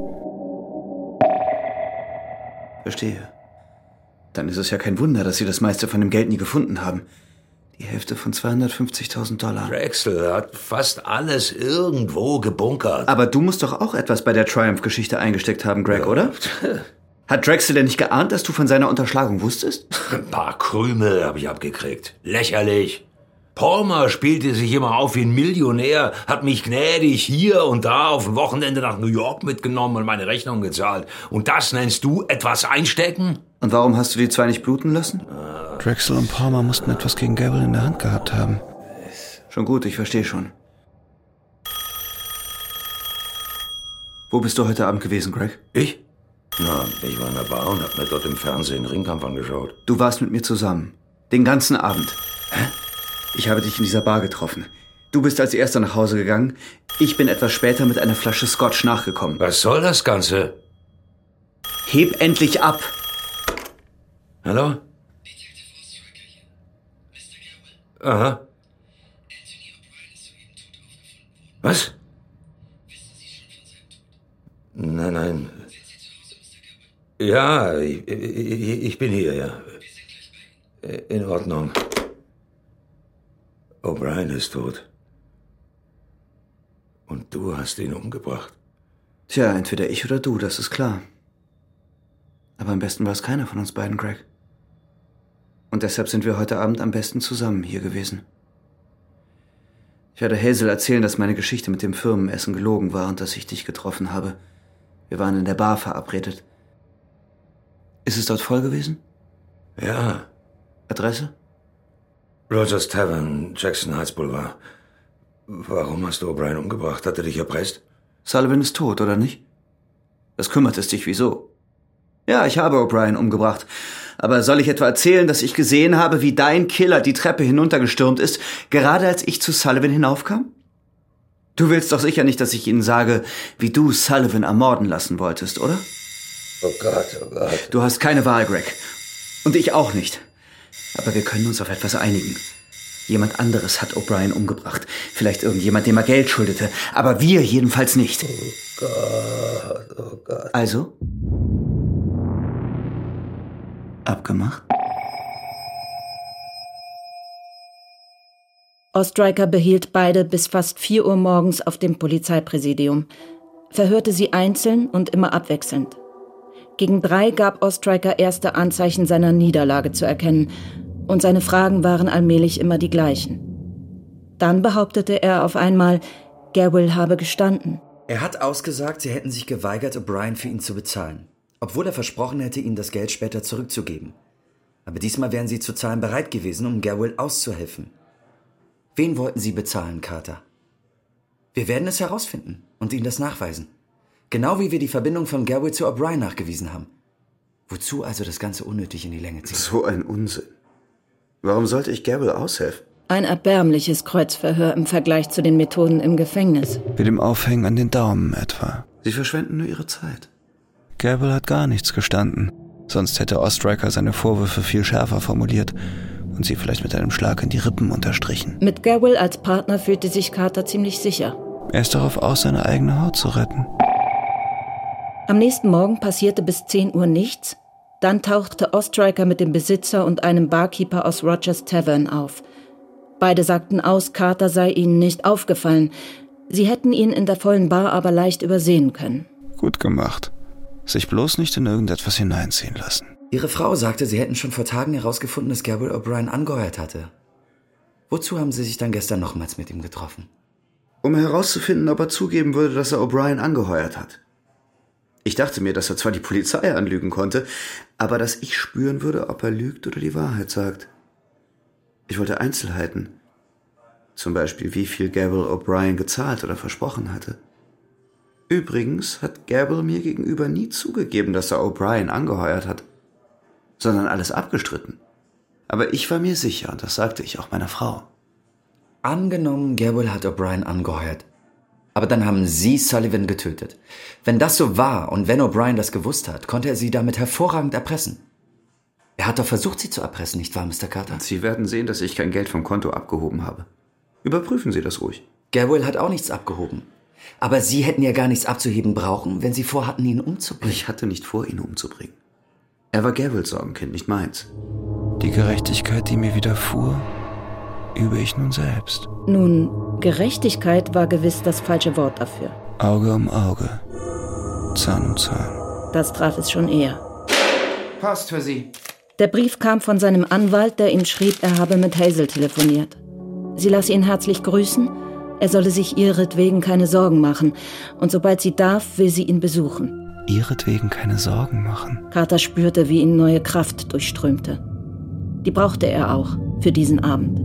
Verstehe. Dann ist es ja kein Wunder, dass Sie das meiste von dem Geld nie gefunden haben. Die Hälfte von $250.000. Drexel hat fast alles irgendwo gebunkert. Aber du musst doch auch etwas bei der Triumph-Geschichte eingesteckt haben, Greg, oder? Hat Drexel denn nicht geahnt, dass du von seiner Unterschlagung wusstest? Ein paar Krümel habe ich abgekriegt. Lächerlich. Palmer spielte sich immer auf wie ein Millionär, hat mich gnädig hier und da auf ein Wochenende nach New York mitgenommen und meine Rechnung gezahlt. Und das nennst du etwas einstecken? Und warum hast du die 2 nicht bluten lassen? Drexel und Palmer mussten etwas gegen Gavel in der Hand gehabt haben. Schon gut, ich verstehe schon. Wo bist du heute Abend gewesen, Greg? Ich? Na, ich war in der Bar und hab mir dort im Fernsehen Ringkampf angeschaut. Du warst mit mir zusammen. Den ganzen Abend. Hä? Ich habe dich in dieser Bar getroffen. Du bist als Erster nach Hause gegangen. Ich bin etwas später mit einer Flasche Scotch nachgekommen. Was soll das Ganze? Heb endlich ab! Hallo? Aha. Was? Nein. Ja, ich bin hier, ja. In Ordnung. O'Brien ist tot. Und du hast ihn umgebracht. Tja, entweder ich oder du, das ist klar. Aber am besten war es keiner von uns beiden, Greg. Und deshalb sind wir heute Abend am besten zusammen hier gewesen. Ich werde Hazel erzählen, dass meine Geschichte mit dem Firmenessen gelogen war und dass ich dich getroffen habe. Wir waren in der Bar verabredet. Ist es dort voll gewesen? Ja. Adresse? Rogers Tavern, Jackson Heights Boulevard. Warum hast du O'Brien umgebracht? Hat er dich erpresst? Sullivan ist tot, oder nicht? Das kümmert es dich, wieso? Ja, ich habe O'Brien umgebracht. Aber soll ich etwa erzählen, dass ich gesehen habe, wie dein Killer die Treppe hinuntergestürmt ist, gerade als ich zu Sullivan hinaufkam? Du willst doch sicher nicht, dass ich Ihnen sage, wie du Sullivan ermorden lassen wolltest, oder? Oh Gott, oh Gott. Du hast keine Wahl, Greg. Und ich auch nicht. Aber wir können uns auf etwas einigen. Jemand anderes hat O'Brien umgebracht. Vielleicht irgendjemand, dem er Geld schuldete. Aber wir jedenfalls nicht. Oh Gott, oh Gott. Also? Abgemacht? Oestreicher behielt beide bis fast 4 Uhr morgens auf dem Polizeipräsidium, verhörte sie einzeln und immer abwechselnd. Gegen 3 gab Oestreicher erste Anzeichen seiner Niederlage zu erkennen und seine Fragen waren allmählich immer die gleichen. Dann behauptete er auf einmal, Garwell habe gestanden. Er hat ausgesagt, sie hätten sich geweigert, O'Brien für ihn zu bezahlen, obwohl er versprochen hätte, ihnen das Geld später zurückzugeben. Aber diesmal wären sie zu zahlen bereit gewesen, um Garwell auszuhelfen. Wen wollten sie bezahlen, Carter? Wir werden es herausfinden und Ihnen das nachweisen. Genau wie wir die Verbindung von Garwell zu O'Brien nachgewiesen haben. Wozu also das Ganze unnötig in die Länge ziehen? So ein Unsinn. Warum sollte ich Garwell aushelfen? Ein erbärmliches Kreuzverhör im Vergleich zu den Methoden im Gefängnis. Mit dem Aufhängen an den Daumen etwa. Sie verschwenden nur ihre Zeit. Garwell hat gar nichts gestanden. Sonst hätte Oestreicher seine Vorwürfe viel schärfer formuliert und sie vielleicht mit einem Schlag in die Rippen unterstrichen. Mit Garwell als Partner fühlte sich Carter ziemlich sicher. Er ist darauf aus, seine eigene Haut zu retten. Am nächsten Morgen passierte bis 10 Uhr nichts. Dann tauchte Oestreicher mit dem Besitzer und einem Barkeeper aus Rogers Tavern auf. Beide sagten aus, Carter sei ihnen nicht aufgefallen. Sie hätten ihn in der vollen Bar aber leicht übersehen können. Gut gemacht. Sich bloß nicht in irgendetwas hineinziehen lassen. Ihre Frau sagte, sie hätten schon vor Tagen herausgefunden, dass Garwell O'Brien angeheuert hatte. Wozu haben Sie sich dann gestern nochmals mit ihm getroffen? Um herauszufinden, ob er zugeben würde, dass er O'Brien angeheuert hat. Ich dachte mir, dass er zwar die Polizei anlügen konnte, aber dass ich spüren würde, ob er lügt oder die Wahrheit sagt. Ich wollte Einzelheiten. Zum Beispiel, wie viel Garwell O'Brien gezahlt oder versprochen hatte. Übrigens hat Garwell mir gegenüber nie zugegeben, dass er O'Brien angeheuert hat, sondern alles abgestritten. Aber ich war mir sicher, und das sagte ich auch meiner Frau. Angenommen, Garwell hat O'Brien angeheuert. Aber dann haben Sie Sullivan getötet. Wenn das so war und wenn O'Brien das gewusst hat, konnte er Sie damit hervorragend erpressen. Er hat doch versucht, Sie zu erpressen, nicht wahr, Mr. Carter? Sie werden sehen, dass ich kein Geld vom Konto abgehoben habe. Überprüfen Sie das ruhig. Garwell hat auch nichts abgehoben. Aber Sie hätten ja gar nichts abzuheben brauchen, wenn Sie vorhatten, ihn umzubringen. Ich hatte nicht vor, ihn umzubringen. Er war Garwells Sorgenkind, nicht meins. Die Gerechtigkeit, die mir widerfuhr, übe ich nun selbst. Nun, Gerechtigkeit war gewiss das falsche Wort dafür. Auge um Auge, Zahn um Zahn. Das traf es schon eher. Passt für Sie. Der Brief kam von seinem Anwalt, der ihm schrieb, er habe mit Hazel telefoniert. Sie las ihn herzlich grüßen, er solle sich ihretwegen keine Sorgen machen und sobald sie darf, will sie ihn besuchen. Ihretwegen keine Sorgen machen? Carter spürte, wie ihn neue Kraft durchströmte. Die brauchte er auch für diesen Abend.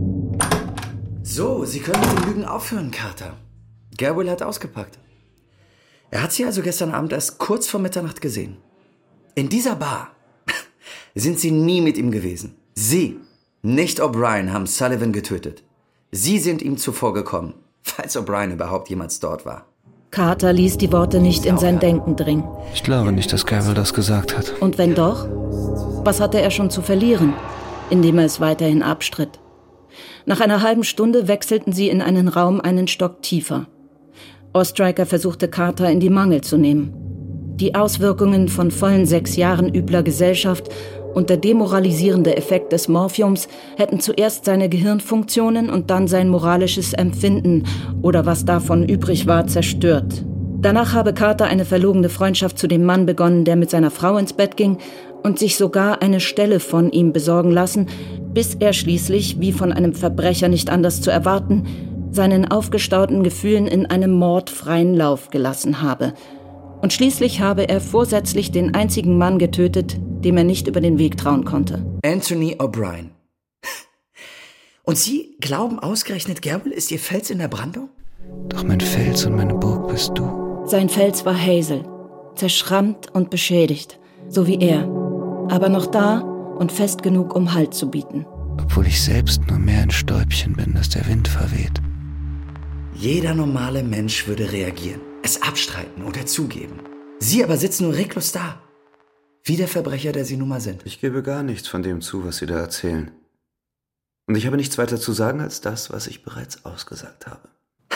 So, Sie können mit dem Lügen aufhören, Carter. Garwell hat ausgepackt. Er hat Sie also gestern Abend erst kurz vor Mitternacht gesehen. In dieser Bar sind Sie nie mit ihm gewesen. Sie, nicht O'Brien, haben Sullivan getötet. Sie sind ihm zuvorgekommen, falls O'Brien überhaupt jemals dort war. Carter ließ die Worte nicht in sein Denken dringen. Ich glaube nicht, dass Garwell das gesagt hat. Und wenn doch? Was hatte er schon zu verlieren, indem er es weiterhin abstritt? Nach einer halben Stunde wechselten sie in einen Raum einen Stock tiefer. Oestreicher versuchte Carter in die Mangel zu nehmen. Die Auswirkungen von vollen 6 Jahren übler Gesellschaft und der demoralisierende Effekt des Morphiums hätten zuerst seine Gehirnfunktionen und dann sein moralisches Empfinden oder was davon übrig war, zerstört. Danach habe Carter eine verlogene Freundschaft zu dem Mann begonnen, der mit seiner Frau ins Bett ging und sich sogar eine Stelle von ihm besorgen lassen, bis er schließlich, wie von einem Verbrecher nicht anders zu erwarten, seinen aufgestauten Gefühlen in einem Mord freien Lauf gelassen habe. Und schließlich habe er vorsätzlich den einzigen Mann getötet, dem er nicht über den Weg trauen konnte. Anthony O'Brien. Und Sie glauben ausgerechnet, Gerwel ist Ihr Fels in der Brandung? Doch mein Fels und meine Burg bist du. Sein Fels war Hazel, zerschrammt und beschädigt, so wie er, aber noch da und fest genug, um Halt zu bieten. Obwohl ich selbst nur mehr ein Stäubchen bin, das der Wind verweht. Jeder normale Mensch würde reagieren, es abstreiten oder zugeben. Sie aber sitzen nur reglos da. Wie der Verbrecher, der Sie nun mal sind. Ich gebe gar nichts von dem zu, was Sie da erzählen. Und ich habe nichts weiter zu sagen als das, was ich bereits ausgesagt habe.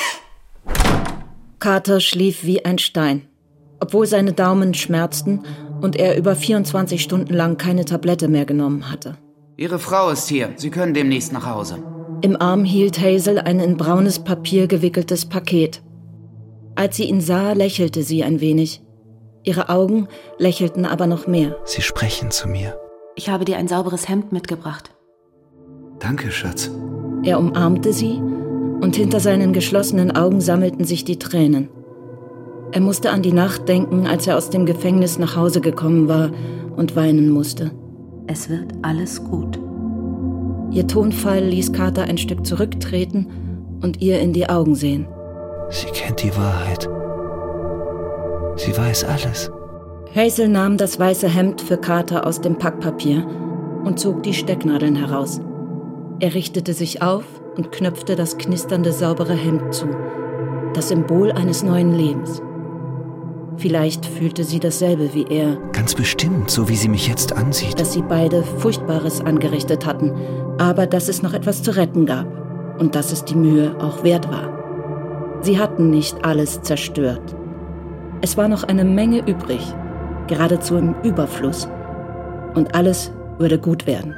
Carter schlief wie ein Stein, obwohl seine Daumen schmerzten und er über 24 Stunden lang keine Tablette mehr genommen hatte. Ihre Frau ist hier. Sie können demnächst nach Hause. Im Arm hielt Hazel ein in braunes Papier gewickeltes Paket. Als sie ihn sah, lächelte sie ein wenig. Ihre Augen lächelten aber noch mehr. Sie sprechen zu mir. Ich habe dir ein sauberes Hemd mitgebracht. Danke, Schatz. Er umarmte sie und hinter seinen geschlossenen Augen sammelten sich die Tränen. Er musste an die Nacht denken, als er aus dem Gefängnis nach Hause gekommen war und weinen musste. Es wird alles gut. Ihr Tonfall ließ Carter ein Stück zurücktreten und ihr in die Augen sehen. Sie kennt die Wahrheit. Sie weiß alles. Hazel nahm das weiße Hemd für Carter aus dem Packpapier und zog die Stecknadeln heraus. Er richtete sich auf und knöpfte das knisternde, saubere Hemd zu. Das Symbol eines neuen Lebens. Vielleicht fühlte sie dasselbe wie er. Ganz bestimmt, so wie sie mich jetzt ansieht. Dass sie beide Furchtbares angerichtet hatten, aber dass es noch etwas zu retten gab und dass es die Mühe auch wert war. Sie hatten nicht alles zerstört. Es war noch eine Menge übrig, geradezu im Überfluss. Und alles würde gut werden.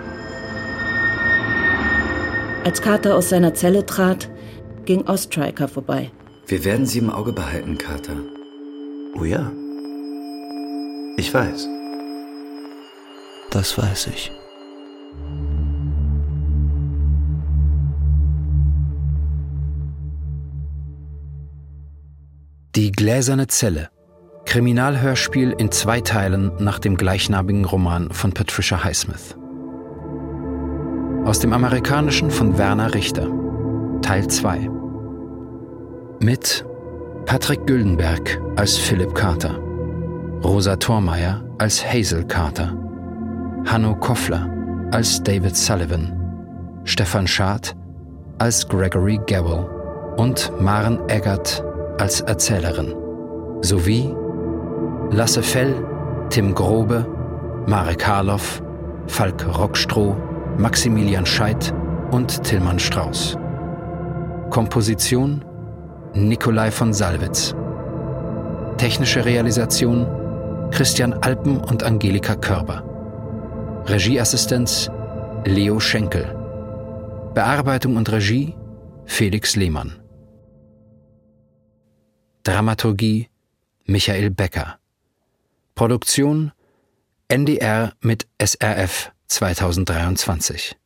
Als Carter aus seiner Zelle trat, ging Oestreicher vorbei. Wir werden Sie im Auge behalten, Carter. Oh ja. Ich weiß. Das weiß ich. Die gläserne Zelle. Kriminalhörspiel in 2 Teilen nach dem gleichnamigen Roman von Patricia Highsmith. Aus dem Amerikanischen von Werner Richter. Teil 2. Mit Patrick Güldenberg als Philip Carter, Rosa Thormeyer als Hazel Carter, Hanno Koffler als David Sullivan, Stefan Schad als Gregory Gerwel und Maren Eggert als Erzählerin, sowie Lasse Fell, Tim Grobe, Marek Harloff, Falk Rockstroh, Maximilian Scheidt und Tilman Strauß. Komposition Nikolai von Salwitz. Technische Realisation Christian Alpen und Angelika Körber. Regieassistenz Leo Schenkel. Bearbeitung und Regie Felix Lehmann. Dramaturgie Michael Becker. Produktion NDR mit SRF 2023.